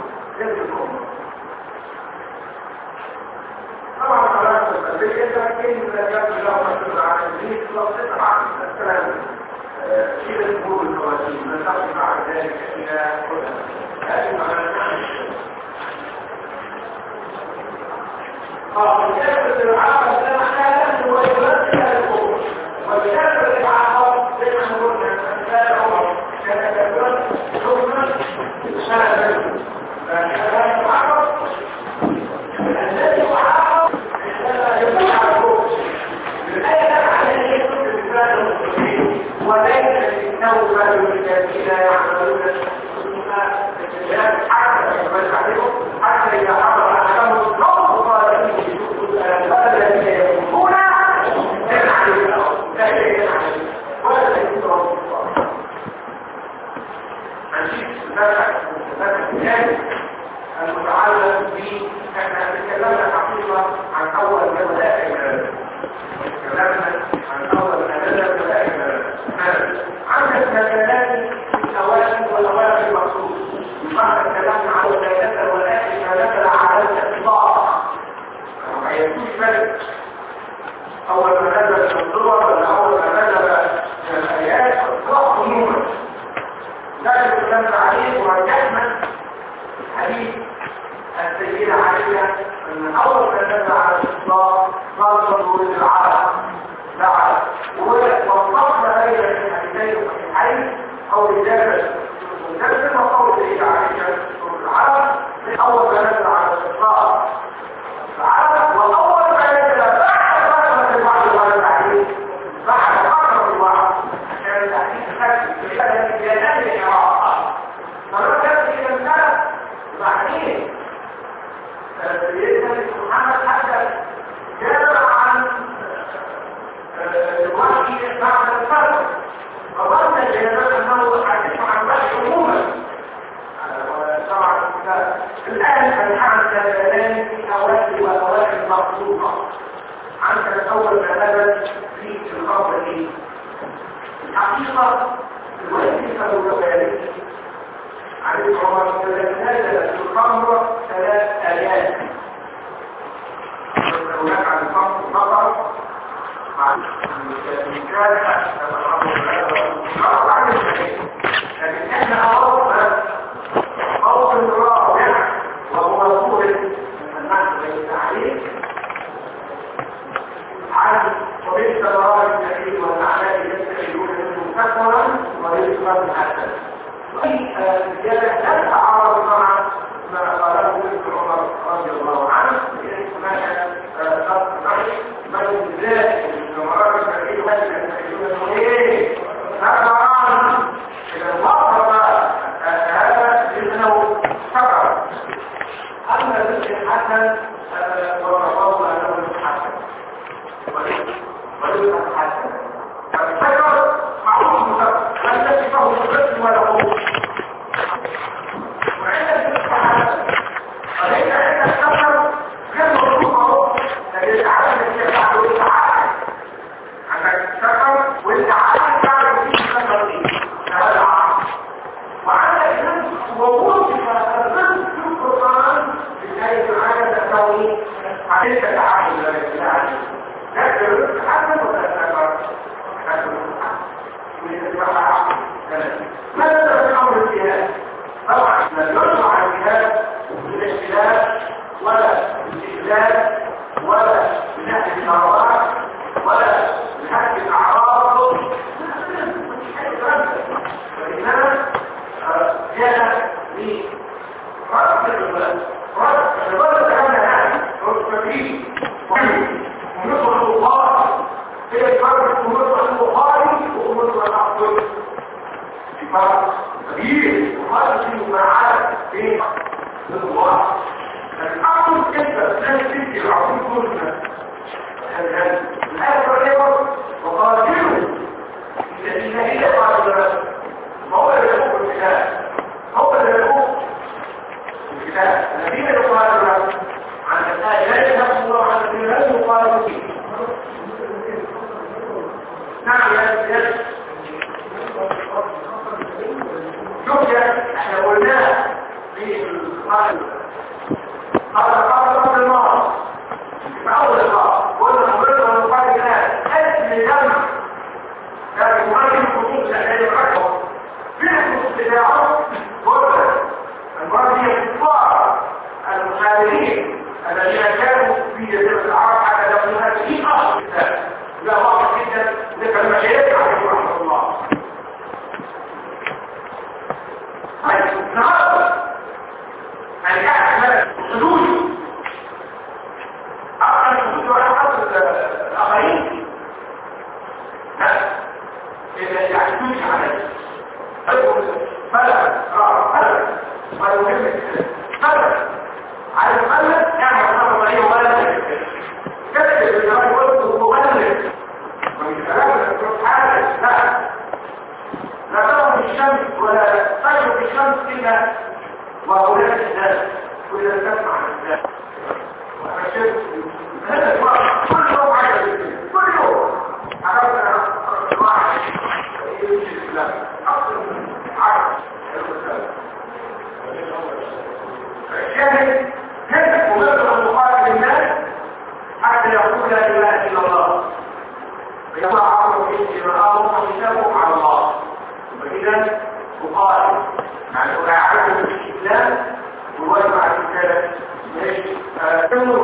طبعا خلاص البيئة لكن لا يجب له مسؤول عن الدين لو عن السلام إلى الأمور الخواتيم نلتقي بعد ذلك إلى هدى هذه معنى الكافر العقل ده معناه هو يمثل الكفر والكافر العقل زي ما قلنا مثال عمر كان كافرا حكما شاذا فكان العقل الذي يعاقب عندما يكون على الكفر الآية عليه يكون مثال المسلمين وليس للتوبة للذين يعملون حتى إذا حضر أحكام الصوت قال الذين يكون ينعلم لا ينعلم ولا يكون نجيب مثل المتعلق به احنا تكلمنا حقيقة عن أول مبادئ تكلمنا عن أول مبادئ عندك مجالات الأوائل والأوائل المقصود بعد تكلمنا عن الثلاثة والآخر نزل على الإطلاق ما يكونش فرق أول ما نزل الصور ولا أول ما نزل الآيات إطلاق عموما لكن تكلمنا عليه ورجعنا حديث السيدة عائشة أن أول ما نزل على الإطلاق نظر للعرب نعم ووصفنا بين الحديثين والصحيحين أو الإجابة والنفس وقول السيدة عائشة العرب أول ما نزل على الإطلاق العرب وأول ما نزل بعد فترة الوحي والتحديث بعد فترة الوحي عشان التحديث خلف في بيانات العراق فنرجع في المسألة بعدين سيدنا محمد حتى جاب عن الوحي بعد الفترة فظن الجنازات أنه حديث عن وحي عموما الآن فنحن كلام في أوائل وأوائل مخصوصة عن تتول ما في الخبر دي الحقيقة الوحي فالوحي عن عمر نزل في الخمر 3 آيات هناك عن الخمر مطر عن المكان لكن احنا أوضنا موطن رابع وهو صورة النحو والتعليق عن وبئس ضرار النبي والأعمال يستحيلون منه كثرا ورزقا حسنا زيادة لا تعارض مع ما قاله ابن عمر رضي الله عنه لأن هناك من ذات المرار النبي والأعمال ايه كثرا إذا وقف هذا لأنه كثر أما ذكر الحسن ورفضه أنه الحسن وليس الحسن فالخير معروف مكثر لن تشفه الرسل ولا قوة وعند الحسن وليس عند الكثر غير مطلوب معروف لكن العالم الذي يفعله التعالى عندك الكثر والتعالى تعرف فيه الكثر فيه هذا العالم وعندك نفس ووصف الرسل في القرآن بحيث عدد التوحيد عليك تعالى لله لكن الرزق حسن ولا تكبر حسن ماذا في الأمر الجهاد؟ طبعا لا يرفع الجهاد بالاختلاف ولا بالاستهلاك ولا بنهج الثروات ولا بنهج الأعراض وإنما جاء لرد العبادة كان هذا رد ونصر البخاري هي فرق ونصر البخاري ونصر الأفضل في فرق كبير وهذا في مفاعلة بين الواحد الأفضل كده لا تنتهي العظيم كلنا الآية الرئيبة وقاتلوا الذين هي قاتلوا هو اللي يقوم بالكتاب هو اللي يقوم بالكتاب الذين يقاتلوا عن الآية لا ينفس الله عن الذين لا يقاتلوا فيه نعم يا شوف يا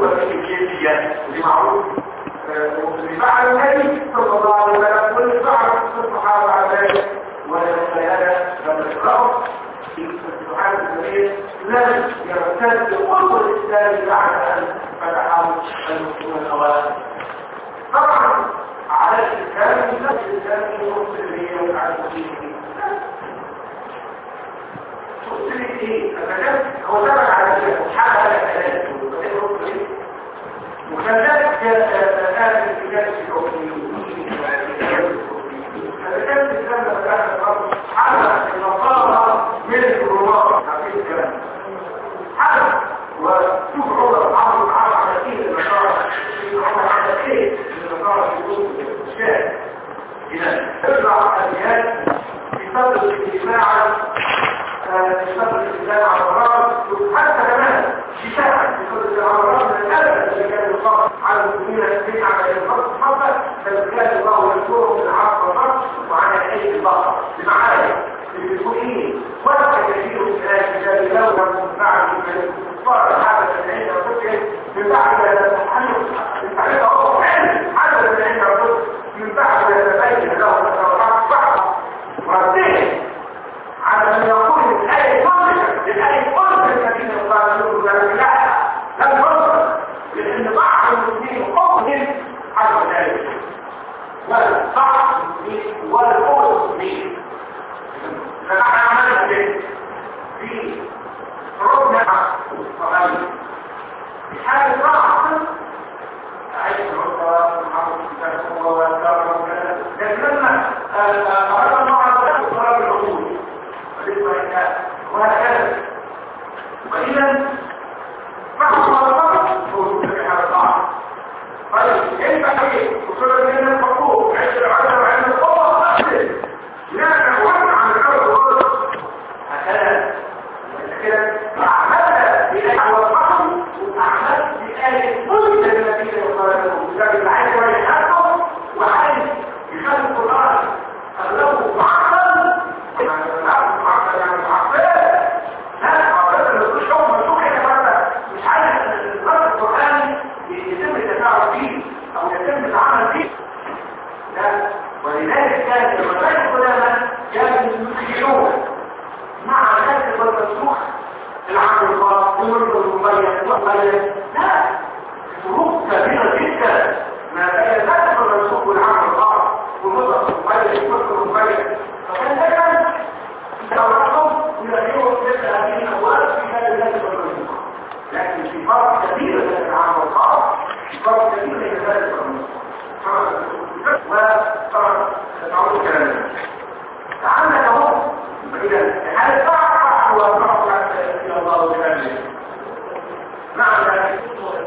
مكتوبة في الكيفية ودي معروف اللي فعل النبي صلى الله عليه وسلم واللي فعل الصحابة على ذلك والشهادة لما تقرأوا في سبحان النبي لم يرتد قرب الإسلام بعد أن فتحوا المسلمون الأوائل. طبعا على الإسلام نفس الإسلام المسلمين والعالمين مسلمين إيه؟ هو تبع على الإسلام حال على الكلام وكذلك آل الكتاب الحكميين فكانت الإسلام لما الأرض حالة النصارى من الكروات هذه الكلام حالة وشوف عمر عمر على كثير النصارى عمر على كثير النصارى في وسط الشارع إذا ترجع الجهاد في صدر الاجتماع في صدر الاجتماع على الرأس حتى كمان شفاعة في صدر الأمراض من الألم الذي كان يصاب على المسلمين الذين على الفرق حتى فكان الله يذكرهم من العرض والفرق وعلى أي البقر بمعارك اللي بيقول إيه ولا كثير من الكتاب لو لم تفعل الكفار هذا الذين يقول من بعد من بعد أوه علم هذا الذين يقول من بعد يتبين له التوراة بعض مرتين على أن يقول الآية قلت الذين يقالون ذلك لا لم يقل لأن بعض المسلمين قومهم على ذلك والبعض المسلمين والقوم المسلمين فنحن عملنا ذلك في ربنا الصغير في حال ضعف عيش الرسول محمد صلى الله عليه وسلم لكن لما أردنا الله عز وجل صلاة العقول وهكذا وإذا فحصل الفقر هو سبحانه وتعالى طيب كيف حقيقي وصل من الحقوق عيش العدل وعند القوة أحسن لا نحوان عن الأرض والأرض هكذا أعملت بآية والفقر وأعملت بآية كل الذين يقالون بسبب العيش والحقوق وعيش بخلق القرآن أغلبه معقل ولذلك كانت المبادئ العلماء كانوا يسيرون مع ذلك والمسروح العقل الخاص والمرض المبين والمبين لا فروق كبيرة جدا ما بين ذلك والمسروح والعقل الخاص والمرض المبين والمرض المبين فكان دائما دورتهم يلقيهم مثل هذه الأبواب في هذا ذلك والمسروح لكن في فرق كبير بين العقل الخاص في فرق كبير بين ذلك والمسروح وطبعا تعود كلامنا تعالنا لهم فإذا هل تعرف وتعرف إلى الله وكلامه نعم ذلك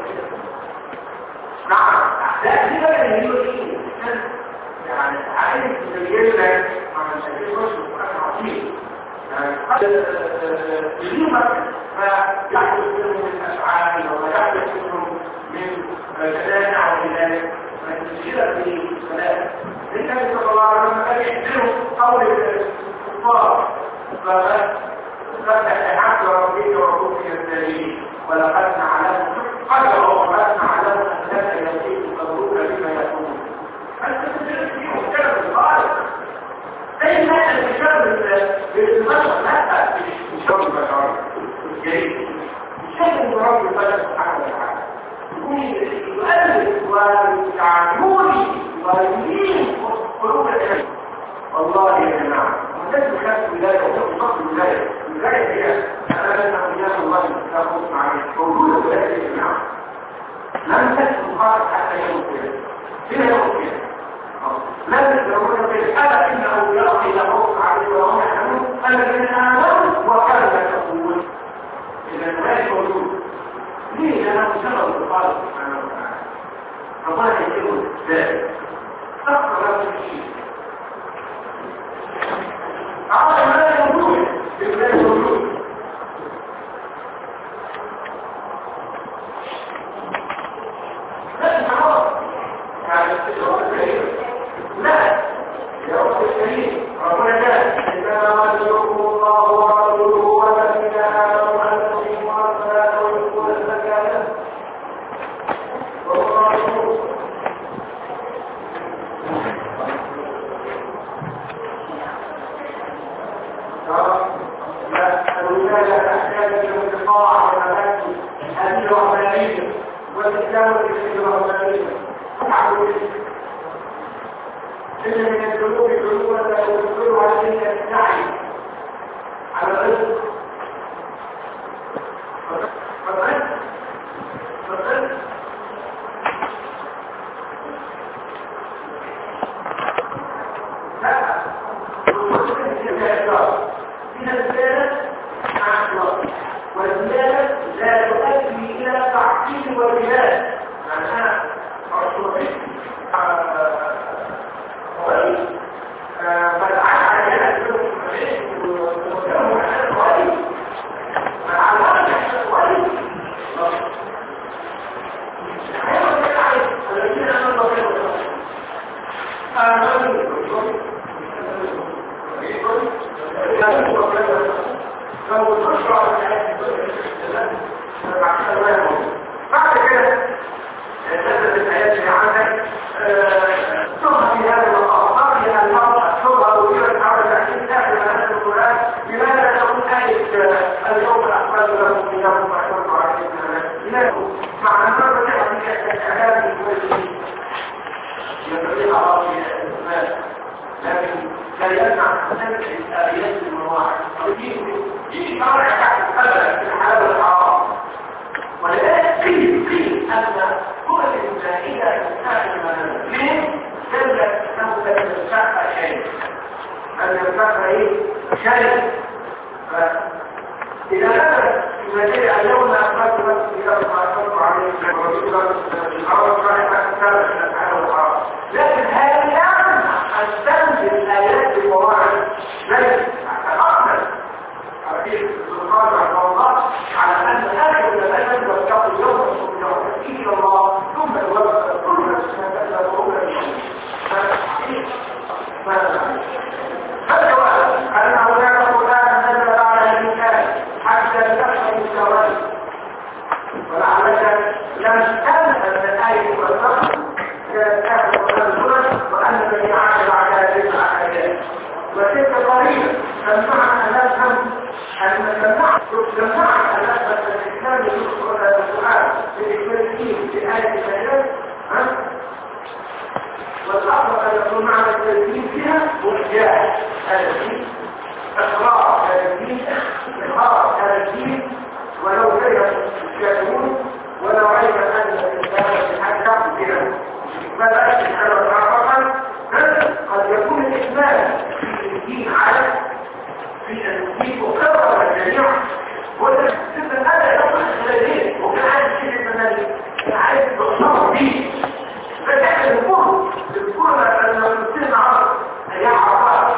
نعم لكن هذا يقول يعني عايز تبين لك عن شكل رشد وأنا عظيم يعني قد يجيبك ما يحدث منهم من أشعار وما يحدث منهم من جدانع وذلك فالتشكيلة في الصلاة النبي صلى الله عليه وسلم كان يحذرهم قول الكفار ففتح حق ربك وربك الدليل ولقد نعلم قدر وقد نعلم أنك يصيب قبرك بما يكون أنت تشكيلهم كلام الغالب زي ما الكتاب بالبشر لا مش شر البشر الجريء مش شر رب البشر سبحانه وتعالى يؤلف ويعلموني ويمين قلوب العلم والله يا جماعة ولازم خلق ولاية وفق ولاية الولاية هي أنا لنا وياه الله لا خصم عليه موجودة ولاية يا جماعة لم تكن خالص حتى يوم كده فيها يوم كده لازم تقولون كده ألا إن أولياء إلى خصم عليه وهم يحلمون الذين آمنوا وكانوا يتقون إذا الولاية موجودة ليه؟ لأنه مجرد الفارق سبحانه وتعالى الله يقول ذلك أقرأ في الشيء أعطى ما لا يوجود بالله يوجود لا خلاص يعني الشعور الكريم لا يا رب الكريم ربنا قال إنما يذكركم الله ورسوله والذين آمنوا أن تقيموا الصلاة ويؤتوا الزكاة الأول يسير الله إن من الذنوب ذنوبا لا يذكرها إلا السعي على الرزق من الزيادة مع الإطلاق والزيادة لا تؤدي إلى تعطيل والبلاد معناها رسولي فالعاد عليها بعد كده نزلت الآيات اللي عندك ثم في هذا المقام قبل أن نرى الشرطة وجودة حول التحديد داخل هذا القرآن لماذا تكون آية اليوم أحمد لهم إياهم وأحمد عليهم لماذا؟ مع أن نرى تحديد الإعلام المسلمين ينبغي الله في الإسلام لكن لا يمنع أن تنتهي الآيات المواعظ يجي شرع تحت أبدا في الحلال والحرام ولذلك قيل أن كل إذا تستخدم المسلمين دلت أنه لا يستخدم شيء أن يستخدم شيء إذا نزل المجال اليوم أخذت بس إلى ما أخذت عليه ورسول الحرام صحيح أكثر من الحلال والحرام لكن هذا يمنع أن تنزل الآيات المواعظ ليس أتأخذ حديث سبحانه رحمه الله على أن آخر الأجل واتقوا يوم إلى الله ثم الوقت كل نفس ما تأخذ فالجواب أن هناك قرآن نزل على الإنسان حتى تفهم السواد ولعلك لم تنهى من الآية والفقر كانت آخر القرآن وأن من يعاد بعد هذه الآيات وتلك قريبا سمعنا أن نفهم أن جمعت الأسفل الإسلام يدخل على السؤال في الإسلاميين في آية الشهادات والأفضل أن يكون معنى التلزيم فيها وإحياء هذا الدين إقرار هذا الدين إقرار هذا الدين ولو كره الكافرون ولو علم أن الإسلام يتحكم بها فلا يتحكم معرفة قد يكون الإسلام في الدين على في الدين مقرر الجميع ولا تبقى هذا يوم الخلالين وكان عايز شيء المنالي كان عايز تقصر بيه فتحل الكل أن المسلمين عرض أيام عرفات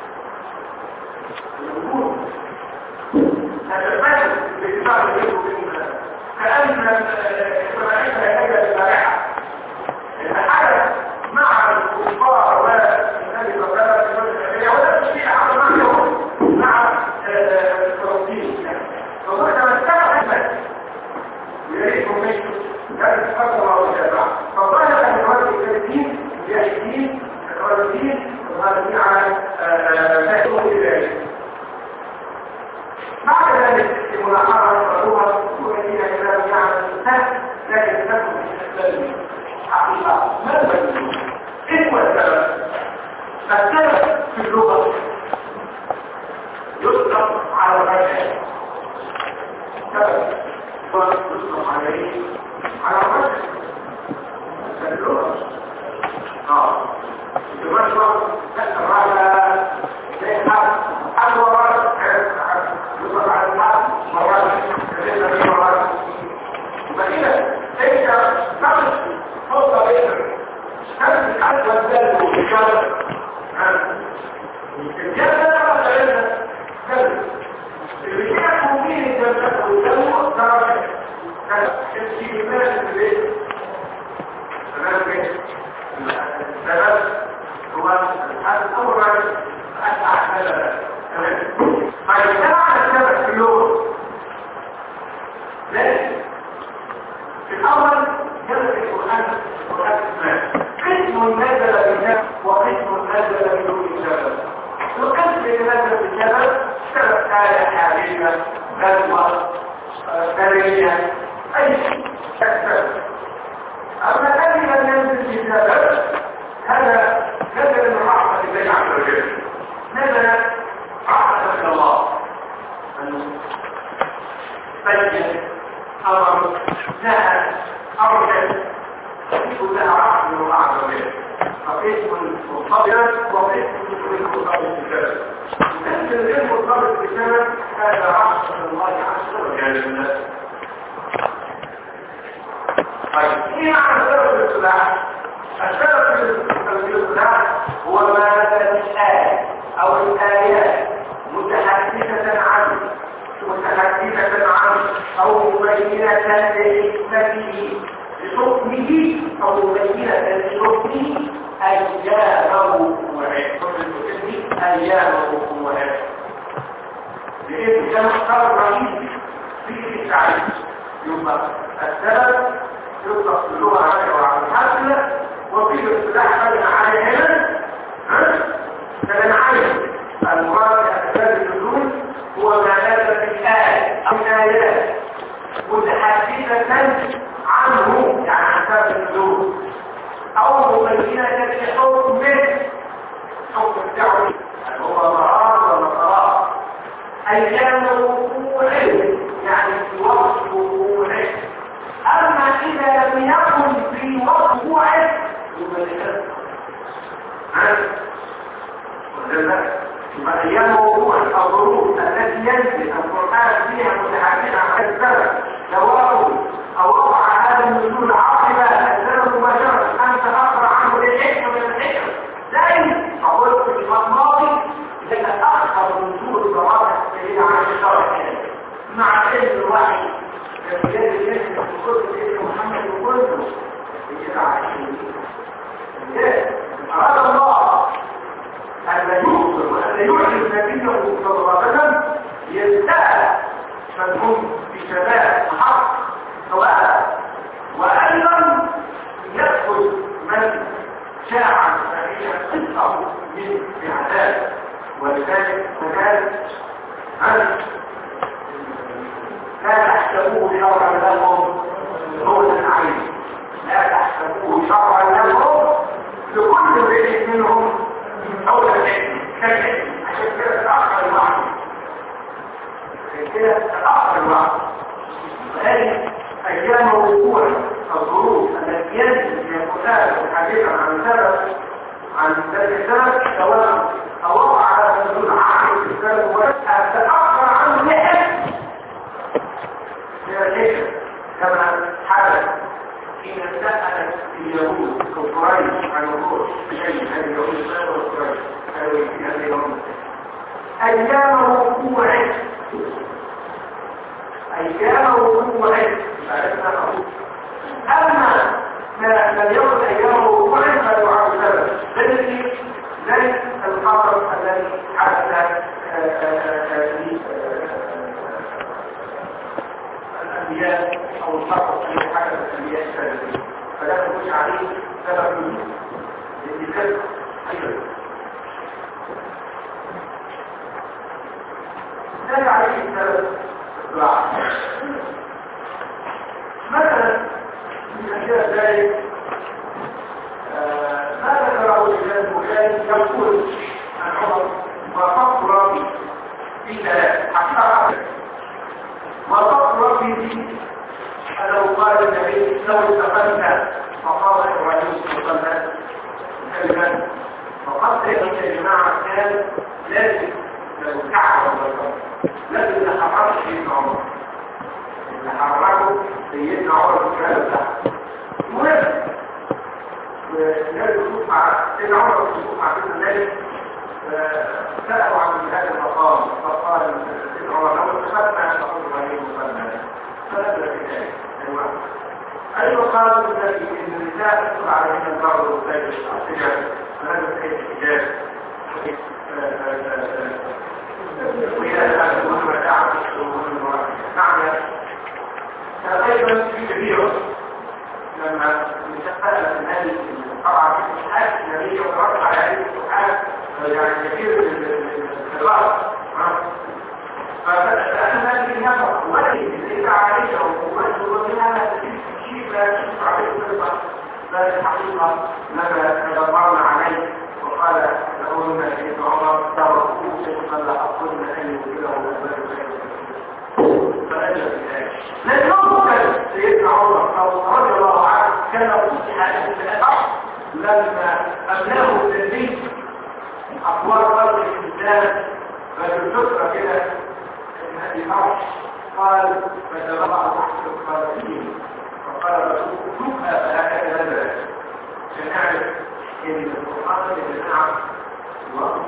الكل هتفاجئ باتفاق الجيب كأن الإسماعيل هيجب البارحة الحدث مع الكفار والنبي صلى الله عليه وسلم ولا تشيء عمل معهم مع الفلسطينيين فهو تمسكوا أحمد ويريدهم منه ذلك تفضل الله وجزاء فظهر أن الرجل الدين يأتين الرجلين الغالبين على فاتوه إليه بعد ذلك الملاحظة الرسولة والذين كانوا يعمل السهل لكن تكون الإسلام حقيقة ما السبب؟ إيه هو السبب؟ السبب في اللغة يطلق على الرجل سبب ويطلق عليه على الرجل اللغة المشروع تأثر على زي حد مرات يطلق على الحد مرات يطلق مرات فإذا إذا نقص فوق بيتك كانت الحد والدل والشجر الجنة نقص علينا كذب اللي كانت ممكن الجنة والدل درجة كذب أول شيء كلها عقل من الله عز وجل فقسم مرتبط وقسم مرتبط بالسبب نفس الغير مرتبط بالسبب هذا رحمة الله عز وجل. طيب ايه معنى سبب الاصطلاح؟ السبب في الاصطلاح هو ما الآية أو الآيات متحدثة عنه أو مبينة لحكمته لحكمه أو مبينة لحكمه أيامه وعلمه لأن كان مختار رهيب في التعريف يبقى السبب يطلق في اللغة على الحاصلة وفي الاصطلاح بدنا عليه هنا فبنعلم المراد أسباب النزول هو ما نزل في الآية أو الآيات متحدثة عنه يعني عن سبب النزول أو مبينة لحكمه حكم الدعوة هو مراد ومقرار أيام وقوعه يعني في وقت وقوعه. أما إذا لم يكن في وقت وقوعه يبقى أيام وقوع الظروف التي ينزل القرآن فيها متحدثة عن السبب سواء أو وقع هذا النزول عقب السبب مباشرة أن تأخر عنه للحكمة من الحكمة زي أقول في الماضي يتأخر نزول الصلاة السبيل عن الشرع مع علم الوحي كبير الجسم في كل سيد محمد وكله أراد الله أن يخبر وأن يعلم نبيه صلى الله عليه وسلم يستاهل من هم في شباب الحق سواء وأيضا يأخذ من شاع فهي قصة من العذاب ولذلك لا تحسبوه شرعا لهم هونا عليه لا تحسبوه شرعا لهم لكل امرئ منهم أول العلم كالعلم عشان كده تتأخر الوعد وهذه أيام وقوع الظروف التي يجب في القرآن الحديث عن ذلك السبب سواء وقع على النزول عن السبب وتأخر عنه لحد كما حدث حين سألت اليهود وقريش عن الروح شيء هذه اليهود السابق وقريش هذه اليوم أيام وقوعه أما ما اليوم أيام وقوعه فيعاد سبب ذلك الخطر الذي حدث الأنبياء أو الخطر الذي حدث الأنبياء السابقين فلا تخش عليه سبب منه لذلك أيضا لا عليه السبب الدعاء مثلا من أشياء ذلك ما ذكره الإمام البخاري يقول عن عمر وقفت ربي في ثلاث حتى وقفت ربي في أنه قال النبي لو استقلنا فقال إبراهيم استقلنا كلمة فقد يا جماعة كان لازم لو كعب لازم نحرك سيدنا عمر نحركه سيدنا عمر في الكلام بتاعه المهم ولازم نشوف مع سيدنا عمر نشوف مع سيدنا الملك سألوا عن هذا المقام فقال سيدنا عمر لو اتخذنا فقل إبراهيم مصلنا فنزل في ذلك أيضا قالوا إن النساء تطلع عليهن البعض والسيد السجن فنزل في الحجاب وإلى هذا المهم تعرف معنى أيضا في كبيرة لما نتسأل من هذه طبعا في الحاج النبي ورد على هذه الحاج يعني كثير من الخلاص فسألنا هذه النفر ولكن إذا عليك ومجد منها شيء لا تشفع عليه النفر فالحقيقة لما تدبرنا عليه وقال لهن سيدنا عمر تركوه صلى أقلنا أن يقبله وأبنى فنجل لأنه كان سيدنا عمر رضي الله عنه كان فتح الانتخابات لما أبناه النبي أطوار قلب الإنسان فبالفكرة كده إن هذه فرح قال فتبقى تحت الخالدين فقال رسول شوفها فهكذا نزلت عشان نعرف إن القرآن اللي نعرف الله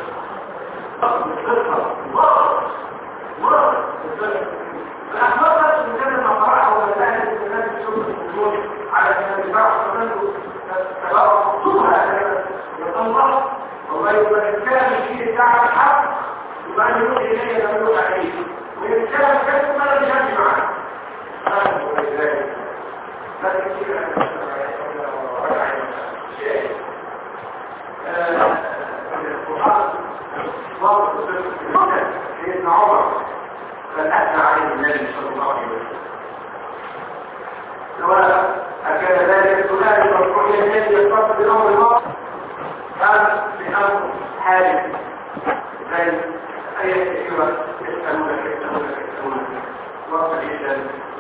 فالأحمد من كان المقرأة والمساهل من كان الشغل الجمهور على أن البعض فمنه تبقى الله والله يبقى الكلام فيه الدعوة الحق يبقى أن يقول إليه لم يقول عليه والكلام كيف ما لم يجب معه هذا هو ذلك لكن كيف أن القرآن سيدنا عمر فالأثنى عليه النبي صلى الله عليه وسلم سواء أكان ذلك ثلاثي مرفوع الذي يتصل بأمر الله أم بأمر حادث زي أي كثيرة يسألونك وقت جدا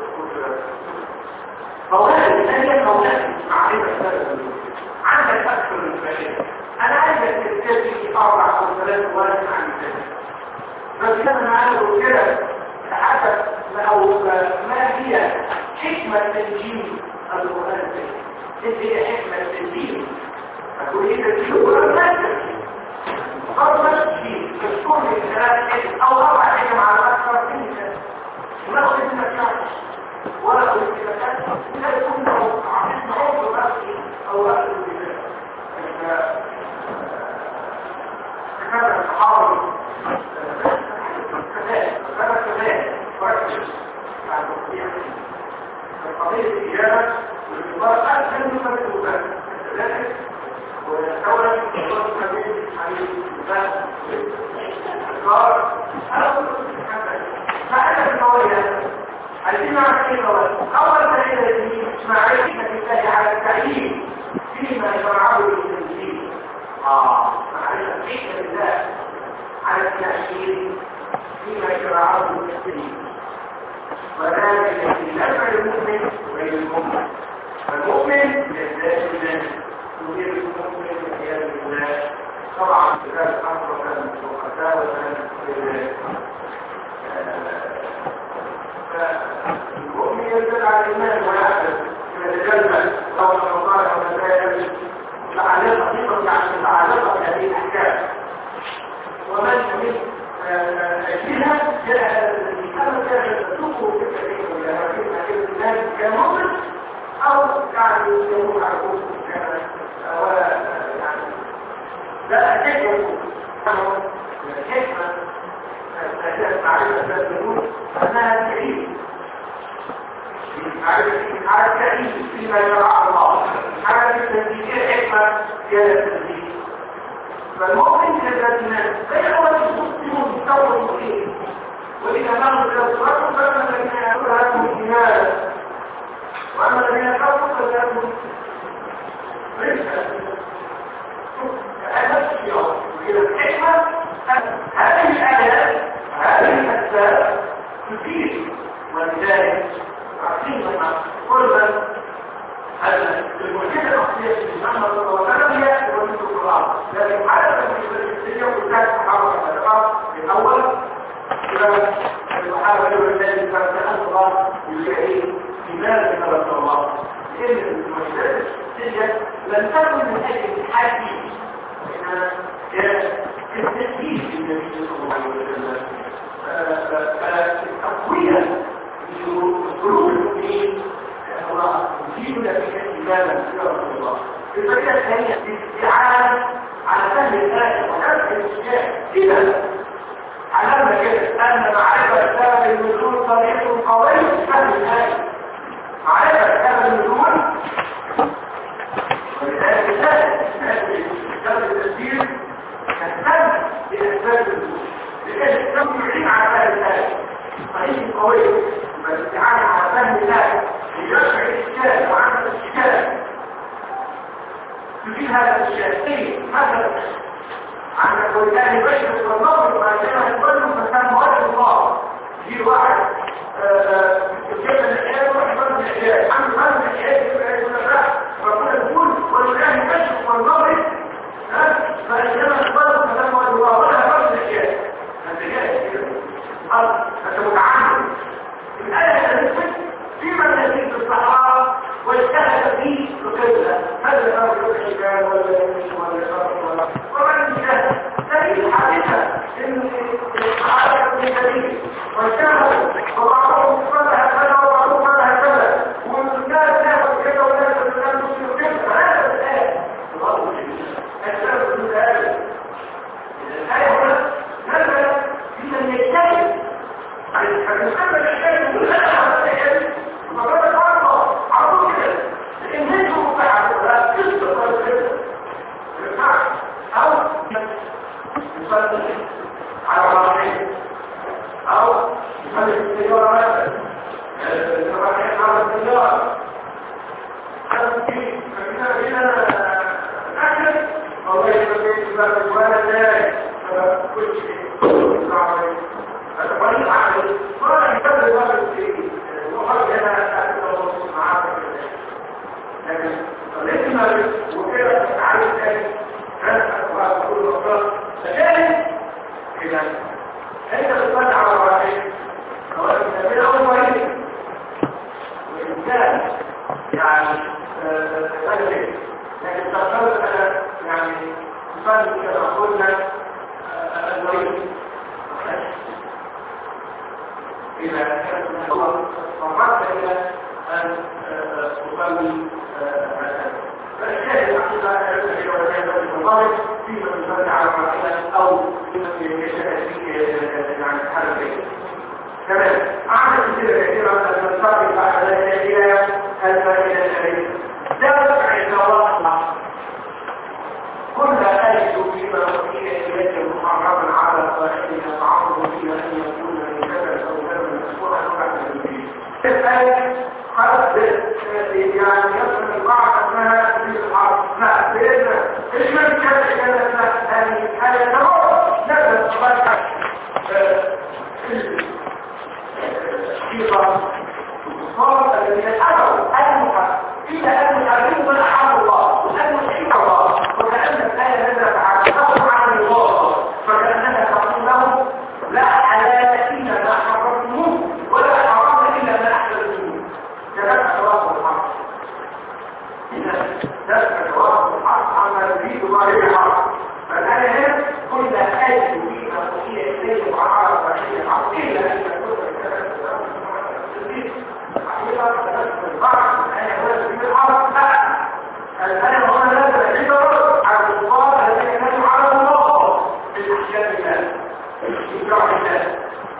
فوالي هي فوالي معرفة عندك أكثر من فشل أنا عايزك تكتب 4 أو 3 ورق عن الفشل بس لما نعرف كده حتى ما هي حكمة تنجيم القرآن ايه هي حكمة تنجيم أقول إيه تنجيم ولا تنجيم فرصة تنجيم تشكر من 3 أو 4 حكم على أكثر من كده ولا أقول إنك شخص ولا أقول إنك شخص لا يكون عمر بأسي أو أكثر من كده فكذا الصحابة قضية الإجابة والإجابة أكثر من المسؤولات ذلك ويتولى الله كبير عليه الإنسان الإقرار فأنا بالقوية عايزين نعرف ايه أول دليل معرفة الله على التعليم فيما يشرعه للتنزيل معرفة الله على التعليم فيما يشرعه للتنزيل وذلك في نفع المؤمن غير المؤمن فالمؤمن يزداد الله يدير المؤمن والعياذ بالله طبعا بذلك امر وقساوه فالمؤمن يزداد على الايمان ويعبد يتجلى لو الله ومسائل متعلقه متعلقه بهذه الاحكام ومن يمد اجلها جاء كما كان تشوفه في الكثير من هذه الناس كمؤمن او يعني يقول على كفر ولا يعني لا أتكلم الحكمة معرفة الدلول أنها تعيد على التعيد فيما يرعى الله على التنزيل الحكمة هي التنزيل فالمؤمن كالذين بينما المسلمون مستوى المؤمنين وإذا كانوا بالأسرار فأما الذين يقول هذه الجناية وأما الذين يقول فذلك رزقا هذا الشيء إلى الحكمة هذه الآيات هذه الأسباب تفيد ولذلك عظيمة قربا المعجزة الأصلية في محمد صلى الله عليه وسلم هي معجزة القرآن لكن على سبيل التفسير وكانت الصحابة الأول المحاولة والذي كان الله يعين لماذا نبت الله لأن المعجزات الشخصية لم تكن من أجل الحديث وإنما كانت التسجيل للنبي صلى الله عليه وسلم فالتقوية لقلوب المؤمنين لأن الله يجيبنا في اهتماما يا رسول الله بالطريقة الثانية بالاستعانة على فهم الآية ونفس الاشياء إذا علمنا كده أن معرفة سبب النزول طريق قوي فهم الآية معرفة سبب النزول ولذلك سبب التسجيل تهتم بأسباب النزول لكي تكون يعين على فهم الآية طريق قوي والاستعانة على فهم الآية ليشرع الإشكال وعمل الإشكال تجيب هذا الشيء مثلا عن قولان بشر والنظر ما كان يقول فكان مؤلف الله يجيب واحد الجبل الحياة وحفظ الحياة عن هذا الحياة يبقى يتنفع فكنا نقول ولله المشرق والمغرب فإنما الفرق كلام الله ولا فرق الحياة أنت جاهز كده أنت متعامل الآية الثالثة في من يزيد في الصحراء واجتهد فيه القبلة هذا الأمر الحجاب ولا يمشي ولا يصرف ولا ومن يجتهد هذه الحادثة إن الصحابة ابن كثير واجتهدوا وبعضهم فتح كذا وبعضهم فتح كذا والناس ناخد كذا والناس الناس تشير كذا هذا الآية الله أجتهد من الآية الآية هنا نزل في من يجتهد فالمسمى الإشكال يقول هذا هذا الإشكال ومجرد عرضه عرضه كده لكن نجم مباحة لا تسبق ولا تسبق يرفع أو يصلي على رأسين أو يصلي السيارة مثلا الرأسين على السيارة هذا كيف فكنا نأكل الله يبقى يبقى ولا ذلك كل شيء هذا طريق عملي صار يبدل الوقت في وخرج هنا أكثر معاه لكن طريقنا وكذا تعالي تاني نسأل وكل الأفضل فكان إذا أنت بتصدع على الرأيين سواء من أول مريض وإنسان يعني تجري لكن تختلف أنا يعني تصدق كما قلنا المريض إذا كانت الله صرفت إلى أن تصلي فالشاهد الحقيقة الذي وجد في المضارب فيما يصلي على الراحلة أو فيما يشهد فيه يعني حركة كمان أعلى كثيرة كثيرة أن نستطيع بعد ذلك إلى الفائدة الشريفة ذلك عند الله كل آية فيما أوحي إليك محرما على صاحبها تعرض فيها أن يكون من كذا أو كذا من أسبوع بعد الدين. الآية قد يعني يصل البعض أنها في الحرب لا بإذن الشمال كذا كانت هذه الآية تمر نزل صلاة الصيغة الصار الذين أدعوا المحرم إلى أن يحرموا من أحب الله وأن يحب الله وكأن الآية نزلت على عن الله فكأنها تقول له لا حلال إلا ما حرمتموه ولا حرام إلا ما أحللتموه كذلك جواب الحق إذا ذلك جواب الحق عما يريد الله بالحق فالآية هنا كل آية فيها وهي إليه وعلى وحي الحق إلا أن تكون كذلك حقيقة تنسل البعض الآية هنا في الحق لا الآية هنا نزل عبر عن الصلاة التي كانوا على الله من أحكام الله من شرع الله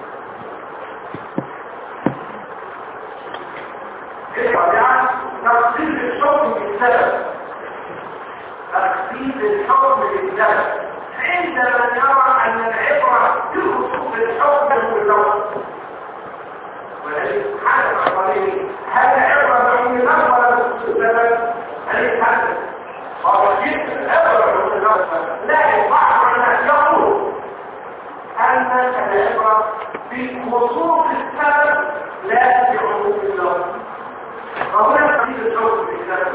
يعني تخصيص الحكم بالسبب تخصيص الحكم بالسبب عندما نرى أن العبرة بخصوص الحكم واللفظ ولكن حدث عقليه هل عبرة بعموم اللفظ ولا بخصوص السبب؟ هل يتحدث هذا جدا عبرة بعموم اللفظ لكن بعض الناس يقول أن العبرة بخصوص السبب لا بعموم اللفظ فهنا تخصيص الحكم بالسبب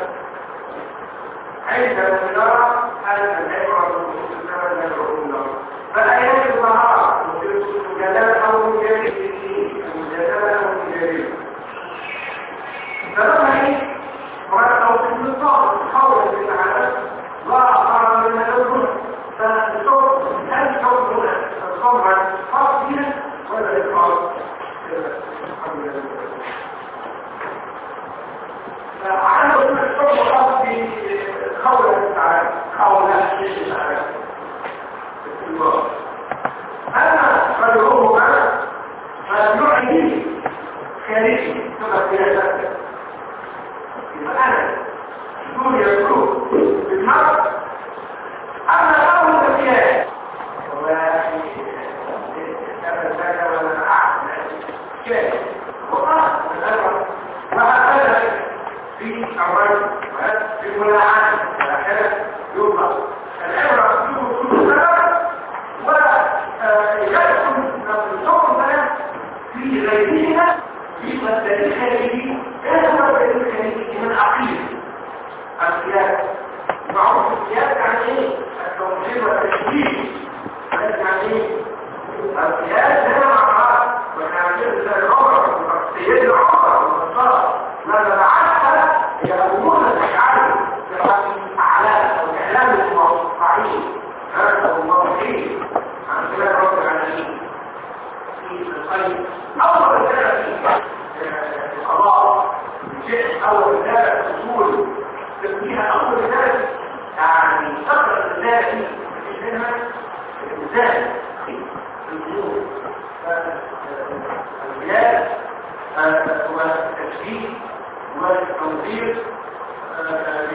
عندما نرى أن العبرة بخصوص السبب لا بعموم اللفظ فالآيات الظهار مجادلة أو مجادلة فلما ايه ولا توصيل النظام تحول للعالم ظاهر من الأول فالصوت هل صوت هنا الصوت خاص بنا ولا يتعرض فعلى وجود الصوت خاص بخولة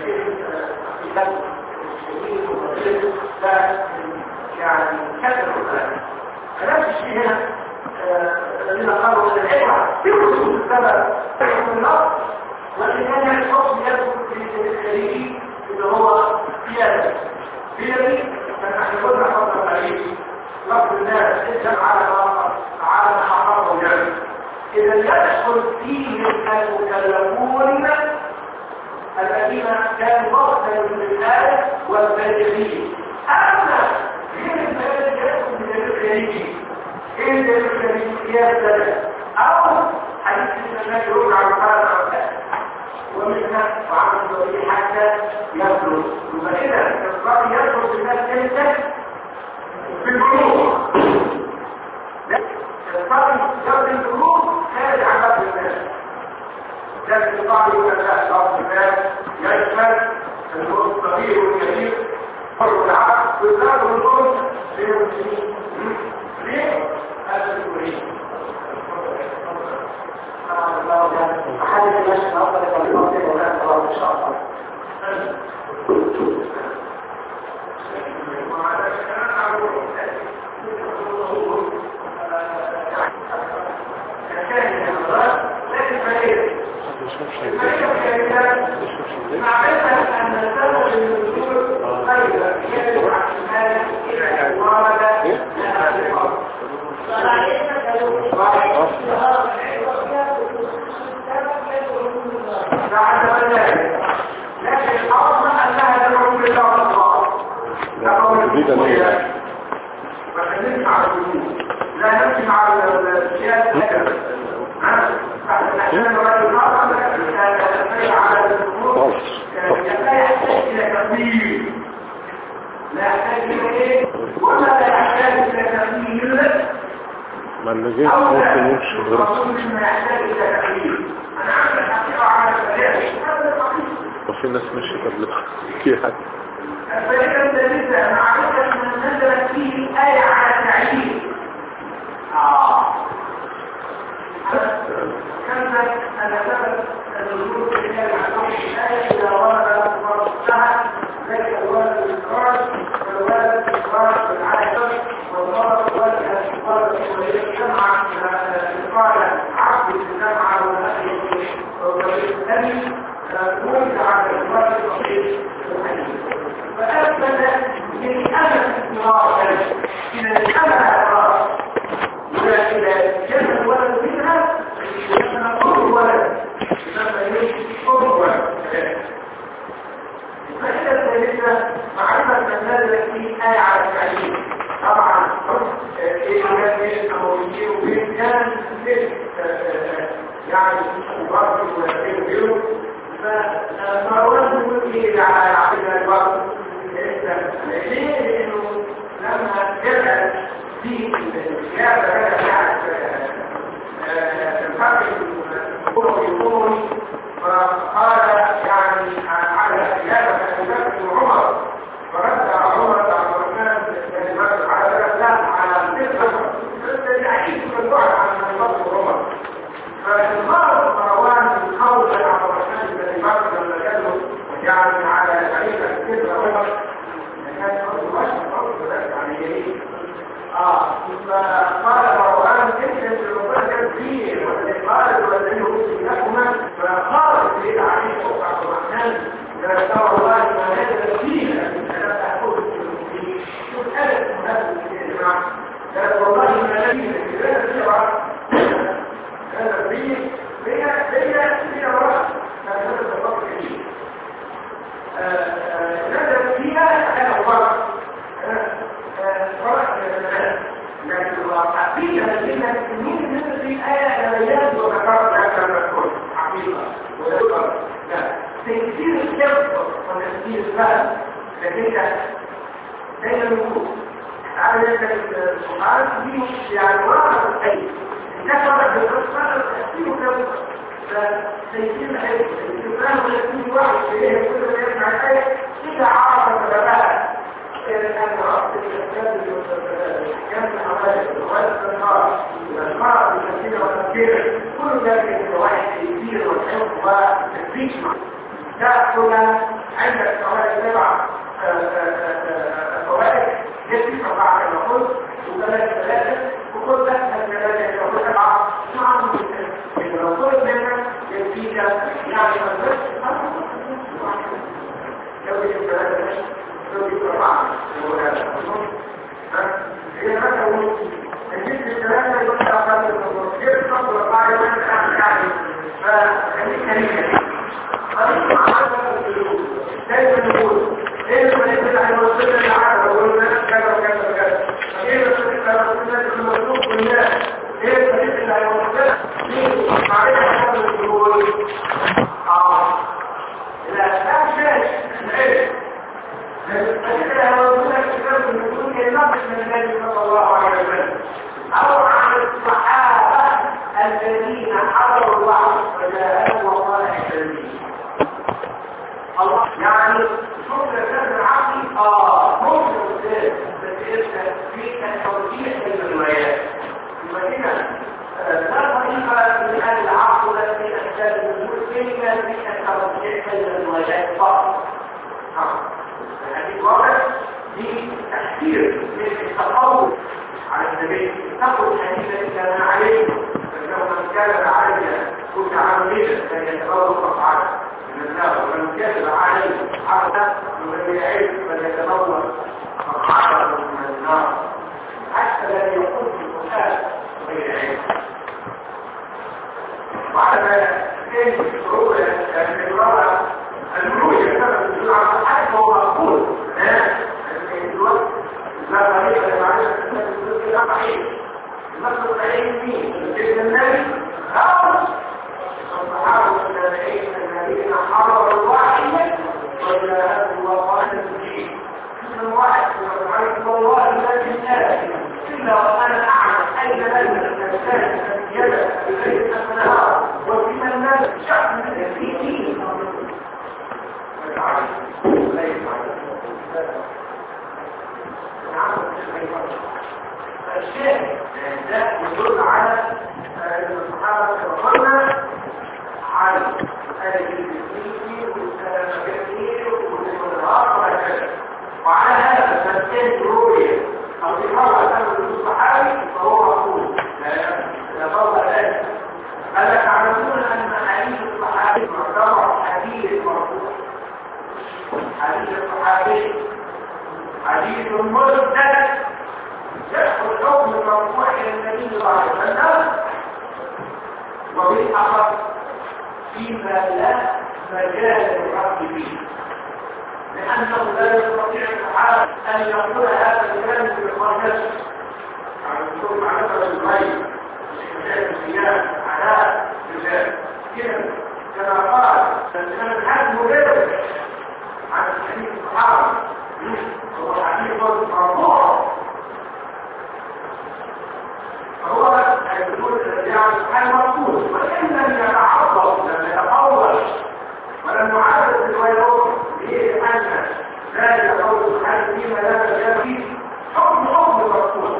يعني كثر نفس الشيء هنا الذين قالوا ان العبره في وجود السبب في النص ولكن كان الحكم يدخل في الخليجي اللي هو قياده بيدي فنحن قلنا حكم الخليجي لفظ الناس اسلم على حرام الجنه اذا يدخل فيه المكلفون الذين كانوا ضغطا للآية والبالغين أما غير البالغ يدخل من الخليجي إيه الدليل الخليجي يا سلام أو حديث النبي يرجع على ومنها وعمل الدولي حتى يبلغ وكده الإصرار يدخل في الناس ثالثة في البلوغ الإصرار يدخل البلوغ خارج عن باب الناس لكن البعض يقول لا بعض الناس يشمل النور الصغير والكبير فرق العقل والزاد والنور للمسلمين ليه؟ هذا الكوري أحد الناس أفضل يقولون ولا الله إن شاء الله معرفة أن سبب النزول خير يجب عن المال إلى الوارد لها الفرق بعد ذلك لكن الأصل أنها تدعو إلى الله لا نمشي لا نمشي مع السياسة نحن رجل الأصل على الأمور لا يحتاج إلى تقدير لا يحتاج إلى إيه ولا لا يحتاج إلى تقدير ما النجاح ممكن يمشي غير ما يحتاج إلى تقدير أنا عندي حقيقة على السريع وفي ناس مشي قبل في حد الفريق الثالثة معرفة أن نزلت فيه آية على تعيين كانت أن سبب النزول في الآية إذا ورد فرصها ذلك الولد الإخراج والولد الإخراج بالعادة والولد الإخراج والجمع الإخراج عقد الجمع والنبي ولد على الإخراج الصحيح فأثبت من أمل استمرار إلى الأمل أقرار وإلى جمع الولد منها يسمى كل ولد يسمى كل ولد فإذا الثالثة معرفة أن نزلت فيه آية على التعليم طبعا إيه كان بين الأمويين وبين كان يعني مبارك وغيره فمروان يقول إيه على عقيدة الوقت ليه؟ لأنه لما جاء في السياسة كانت الفرق الأموي فقال يعني على السياسة كان عمر فرد عمر عبد الرحمن كلمات على الإسلام على الفقه فالتعيش بالبعد عن الفقه عمر فالمرض مروان الخوض عبد الرحمن كلمات لما كانوا يعني على تعيش الفقه عمر كان فقال مروان كيف المبادر فيه والإقبال والذي يرسل لكما فقال السيد عليه الصلاة عبد الرحمن فقال الله ما نزل فيه أنا تحكم في شوف ألف مهد الجماعة قال والله ما نزل في هذا الشرع هذا فيه فيه وراء هذا الفقر فيه نزل فيها هذا الوقت لكن الحقيقة الذين يسمون مثل في آية لبيات وذكرت هذا المذكور حقيقة وذكر تكثير الشرط وتكثير الفهم لكن دايما نقول تعالى يسأل السؤال فيه يعني واقع الحي انتقلت بالقصة تكثير الشرط فتكثير الحي الإنسان ويكون واحد إليه كل ما يسمع الآية إذا عرف سببها أن رأس الإسلام كان حوالي وغير النار والمرض والتفكير والتفكير كل ذلك الواحد يدير والحفظ والتفكير تأكل فخليك كريم طريق عملنا الفلوس دايما نقول ايه الفريق اللي هيوصلنا للعالم ويقول لنا كذا وكذا وكذا ايه الفريق اللي هيوصلنا للمطلوب بالناس ايه الفريق اللي هيوصلنا ليه معرفة هذا الفلوس لا شيء العلم الفريق اللي هيوصلنا لكتاب النزول ينقص من النبي صلى الله عليه وسلم او عن الصحابة الذين حضروا الوعظ وجاءوا وقال التلميذ الله يعني شوف الاساس العقلي ممكن بس في التوجيه بين الروايات المدينه لا طريقه من اهل العقل ولا في اسباب النزول الا في التوجيه بين الروايات فقط الحديث واضح في تحذير من التقول على النبي تقول الحديث الذي كان عليه فانه من كان عليه كنت عاملا فليتبوأ مقعده من النار ومن كذب عليه عبدا من يعيش فليتبوأ مقعده من النار حتى لا يقول في القرآن غير علم وعلى ما كان الشعور المروج يعتبر على الحق هو مقبول لا طريقة لمعرفة لا صحيح النص الصحيح مين؟ ابن النبي خالص الصحابة التابعين الذين حضروا الوحي وجاءوا وقالوا به كل واحد من والله الذي لا إلا وأنا أعلم أين من الإنسان يدع بليل النهار وفي الناس شخص من الدين الشيء ده يدل على ان الصحابه تفضلنا على الدين والسلامه والنهار وهكذا وعلى هذا فالتين رؤيه او تقرا كلام الصحابي فهو مقبول لا فوق ذلك الا تعلمون ان حديث الصحابي معتبر حديث مرفوع حديث الصحابي حديث مسند يدخل حكم المرفوع الى النبي صلى الله عليه وسلم وبالاخص فيما لا مجال للرد فيه لانه لا يستطيع الصحابه ان يقول هذا الكلام بالخارج عن الدكتور معرفه الغيب استشهاد الصيام على رجال كده كما قال الامام الحاكم غيره عن حديث الصحابه هو حديث مرفوع فهو يقول يعني سبحانه مقبول وإن لم يتعرض لم يتطور ولم يعرض الروايات لأن لا يتطور سبحانه فيما لا مجال فيه حكم مقبول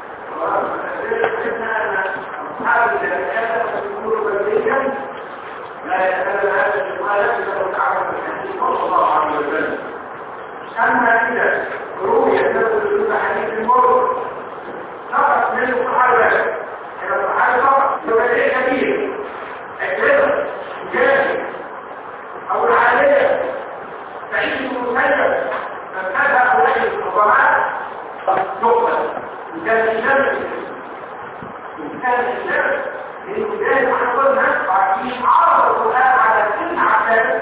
وعرفنا أن أصحاب الجمعيات يقولوا بلديا لا يتكلم هذا الروايات لو تعرض الحديث صلى الله عليه وسلم أما إذا روي أنه حديث المرض فقط من الصحابة إلى الصحابة فقط لبدأ كبير أكبر جاهل أو العالية سعيد المسيب فابتدأ أولئك الحضارات نقطة وكان الشمس لأنه جاهل عن كل نفس وعشين عرض القرآن على كل عشان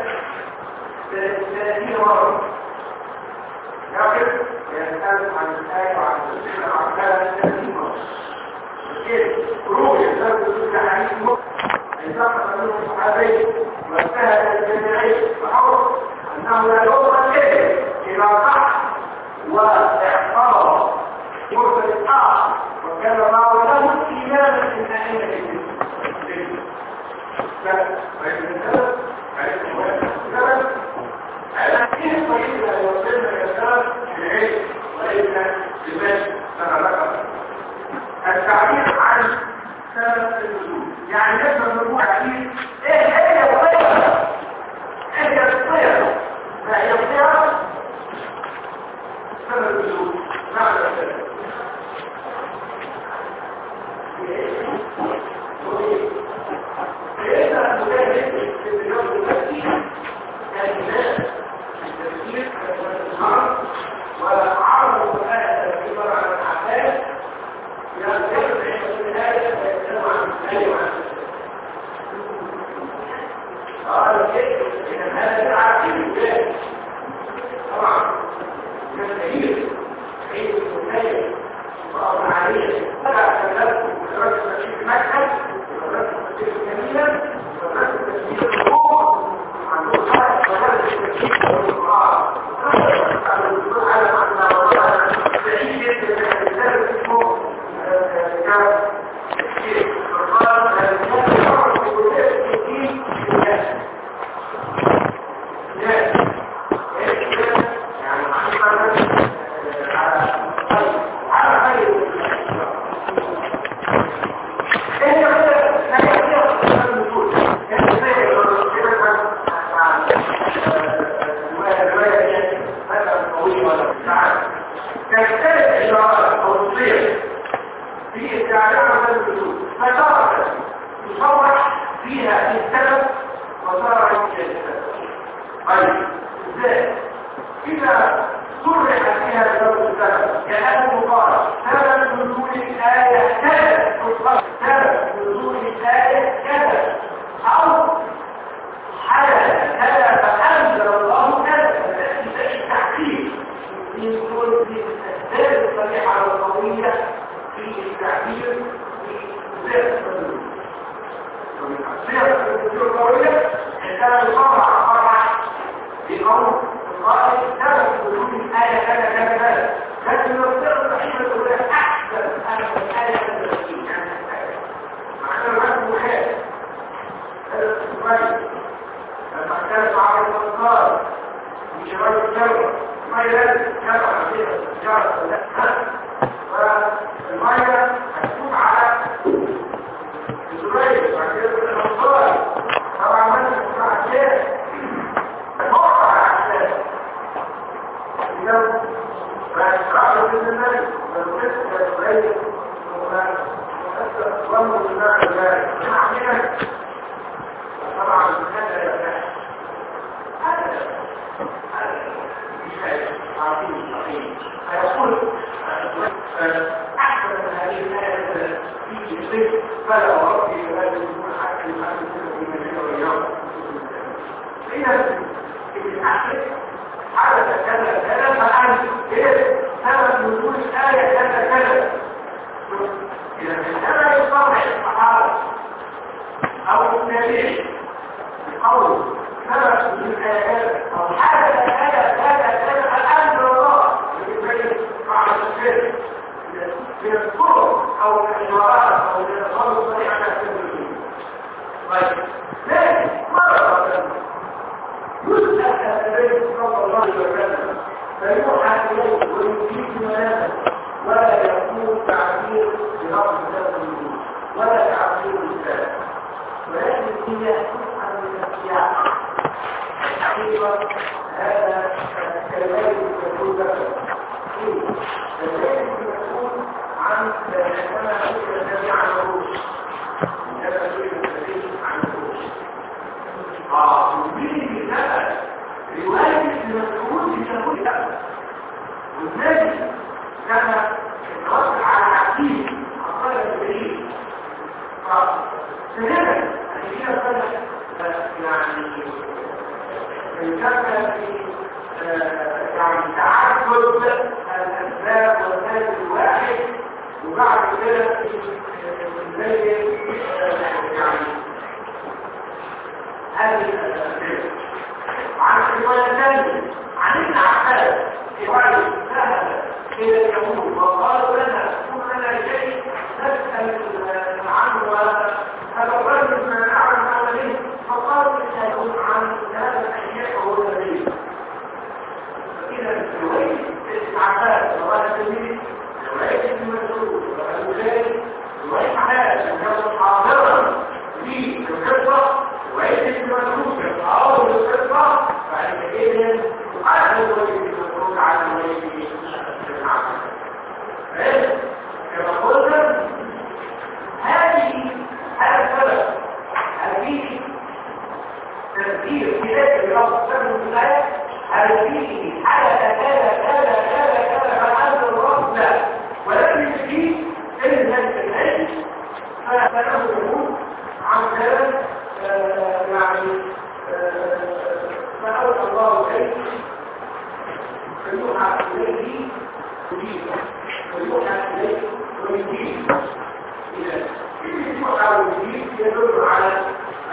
30 مرة لكن يتكلم عن الآية وعن السنة وعن ثلاث كلمات روح يسبب كل حديث انتقل منه الصحابي واجتهد الجميعي فحر أنه لا يوصل إلى صح واحفظ مرسل الآخر وكان الله له إيمانا من أهل الدين على كيف طريقة يوصلنا الإسلام بالعلم وليس بالمشي كما ذكر التعبير عن سبب الوجود يعني نفهم مجموعة حديث ايه هي الصيغة ايه هي الصيغة ما هي الصيغة سبب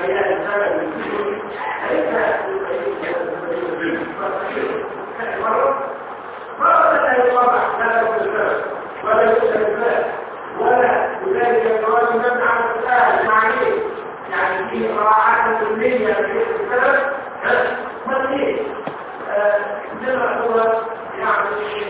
بيان السبب الوجودي ليس مرة لا يوضح لا السبب ولا يسأل السبب ولا يذلك الجواز مبنى على السؤال عليه يعني في مراعاة كلية في السبب ما فيه إنما هو يعني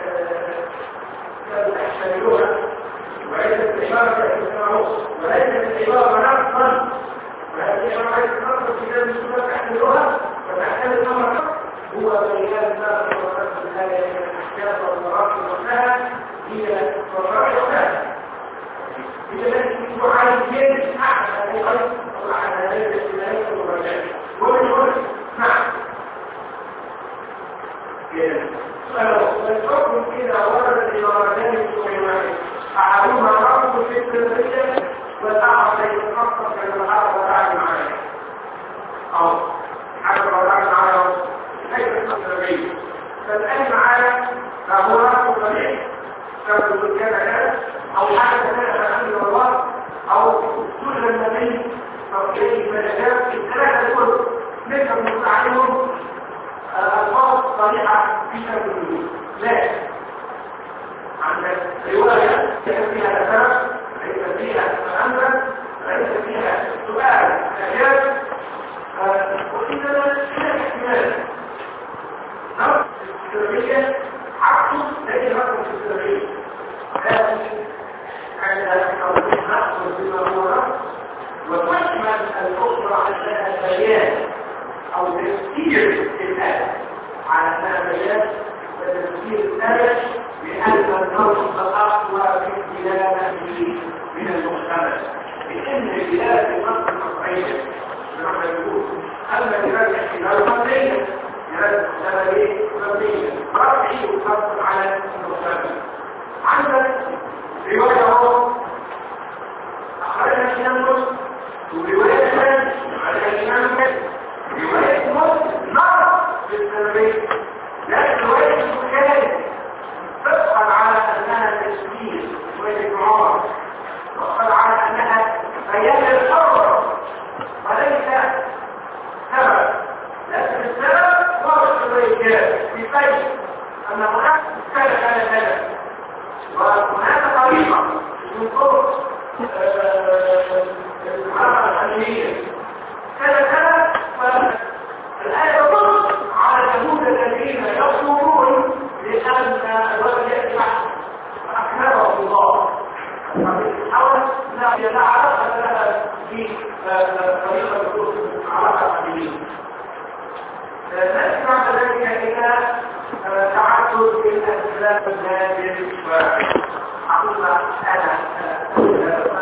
يحتملونها وليست الإشارة وليست الإشارة نقصا وهذه الإشارة ليست نقصا في كتاب السنة تحتملها وتحتمل الأمر هو بيان ما تفرقت من هذه الأحكام والمراحل وحدها هي مراحل وحدها إذا التي تعين أحد هذه الأرض وعلى هذه الاختلافات والمراجعات ومن نعم فالحكم كده ورد إلى مكان السليماني أحدهما رفض في التنفيذ والآخر يتخصص كما الآخر وتعالى معايا أو حاجة وتعالى معايا ليس التنفيذ فالآن معايا فهو رفض صحيح سبب كان كذا أو حاجة كانت عند الله أو سلم النبي أو شيء من الأشياء الثلاثة دول نقدر نستعملهم ألفاظ صريحة في شكل الوجود لا عندك رواية ليس فيها سبب ليس فيها أمر ليس فيها سؤال أجاب وإنما فيها احتمال نفس السلبية عكس لكن نفس السلبية هذه عندها توضيح نفس بما هو نفس وتشمل الأسرة على البيان أو تفسير الآية على أنها بيان وتفسير الآية بأن النص الأقوى في الدلالة من المحتمل بأن دلالة النص القطعية نحن نقول أما دلالة الاحتمال مبنية دلالة المحتمل مبنية رفعي يقصد على المحتمل عندك رواية أخرى أخرجها الإمام ورواية ثانية أخرجها الإمام رواية مسلم نص بالتنبيه لكن رواية البخاري تدخل على أنها تشبيه رواية عمر تدخل على أنها بيان الحر وليس سبب لكن السبب ضابط الرجال في قيد أن هناك كذا وهناك طريقة من طرق الحركة الحمية كذا الآية تدل على اليهود الذين يصورون لأن الوجه يأتي أكمله الله حول لا يتعرف لها في طريقة العلاقة الحمية نسمع ذلك إلى تعدد الأسباب النادر وحقيقة أنا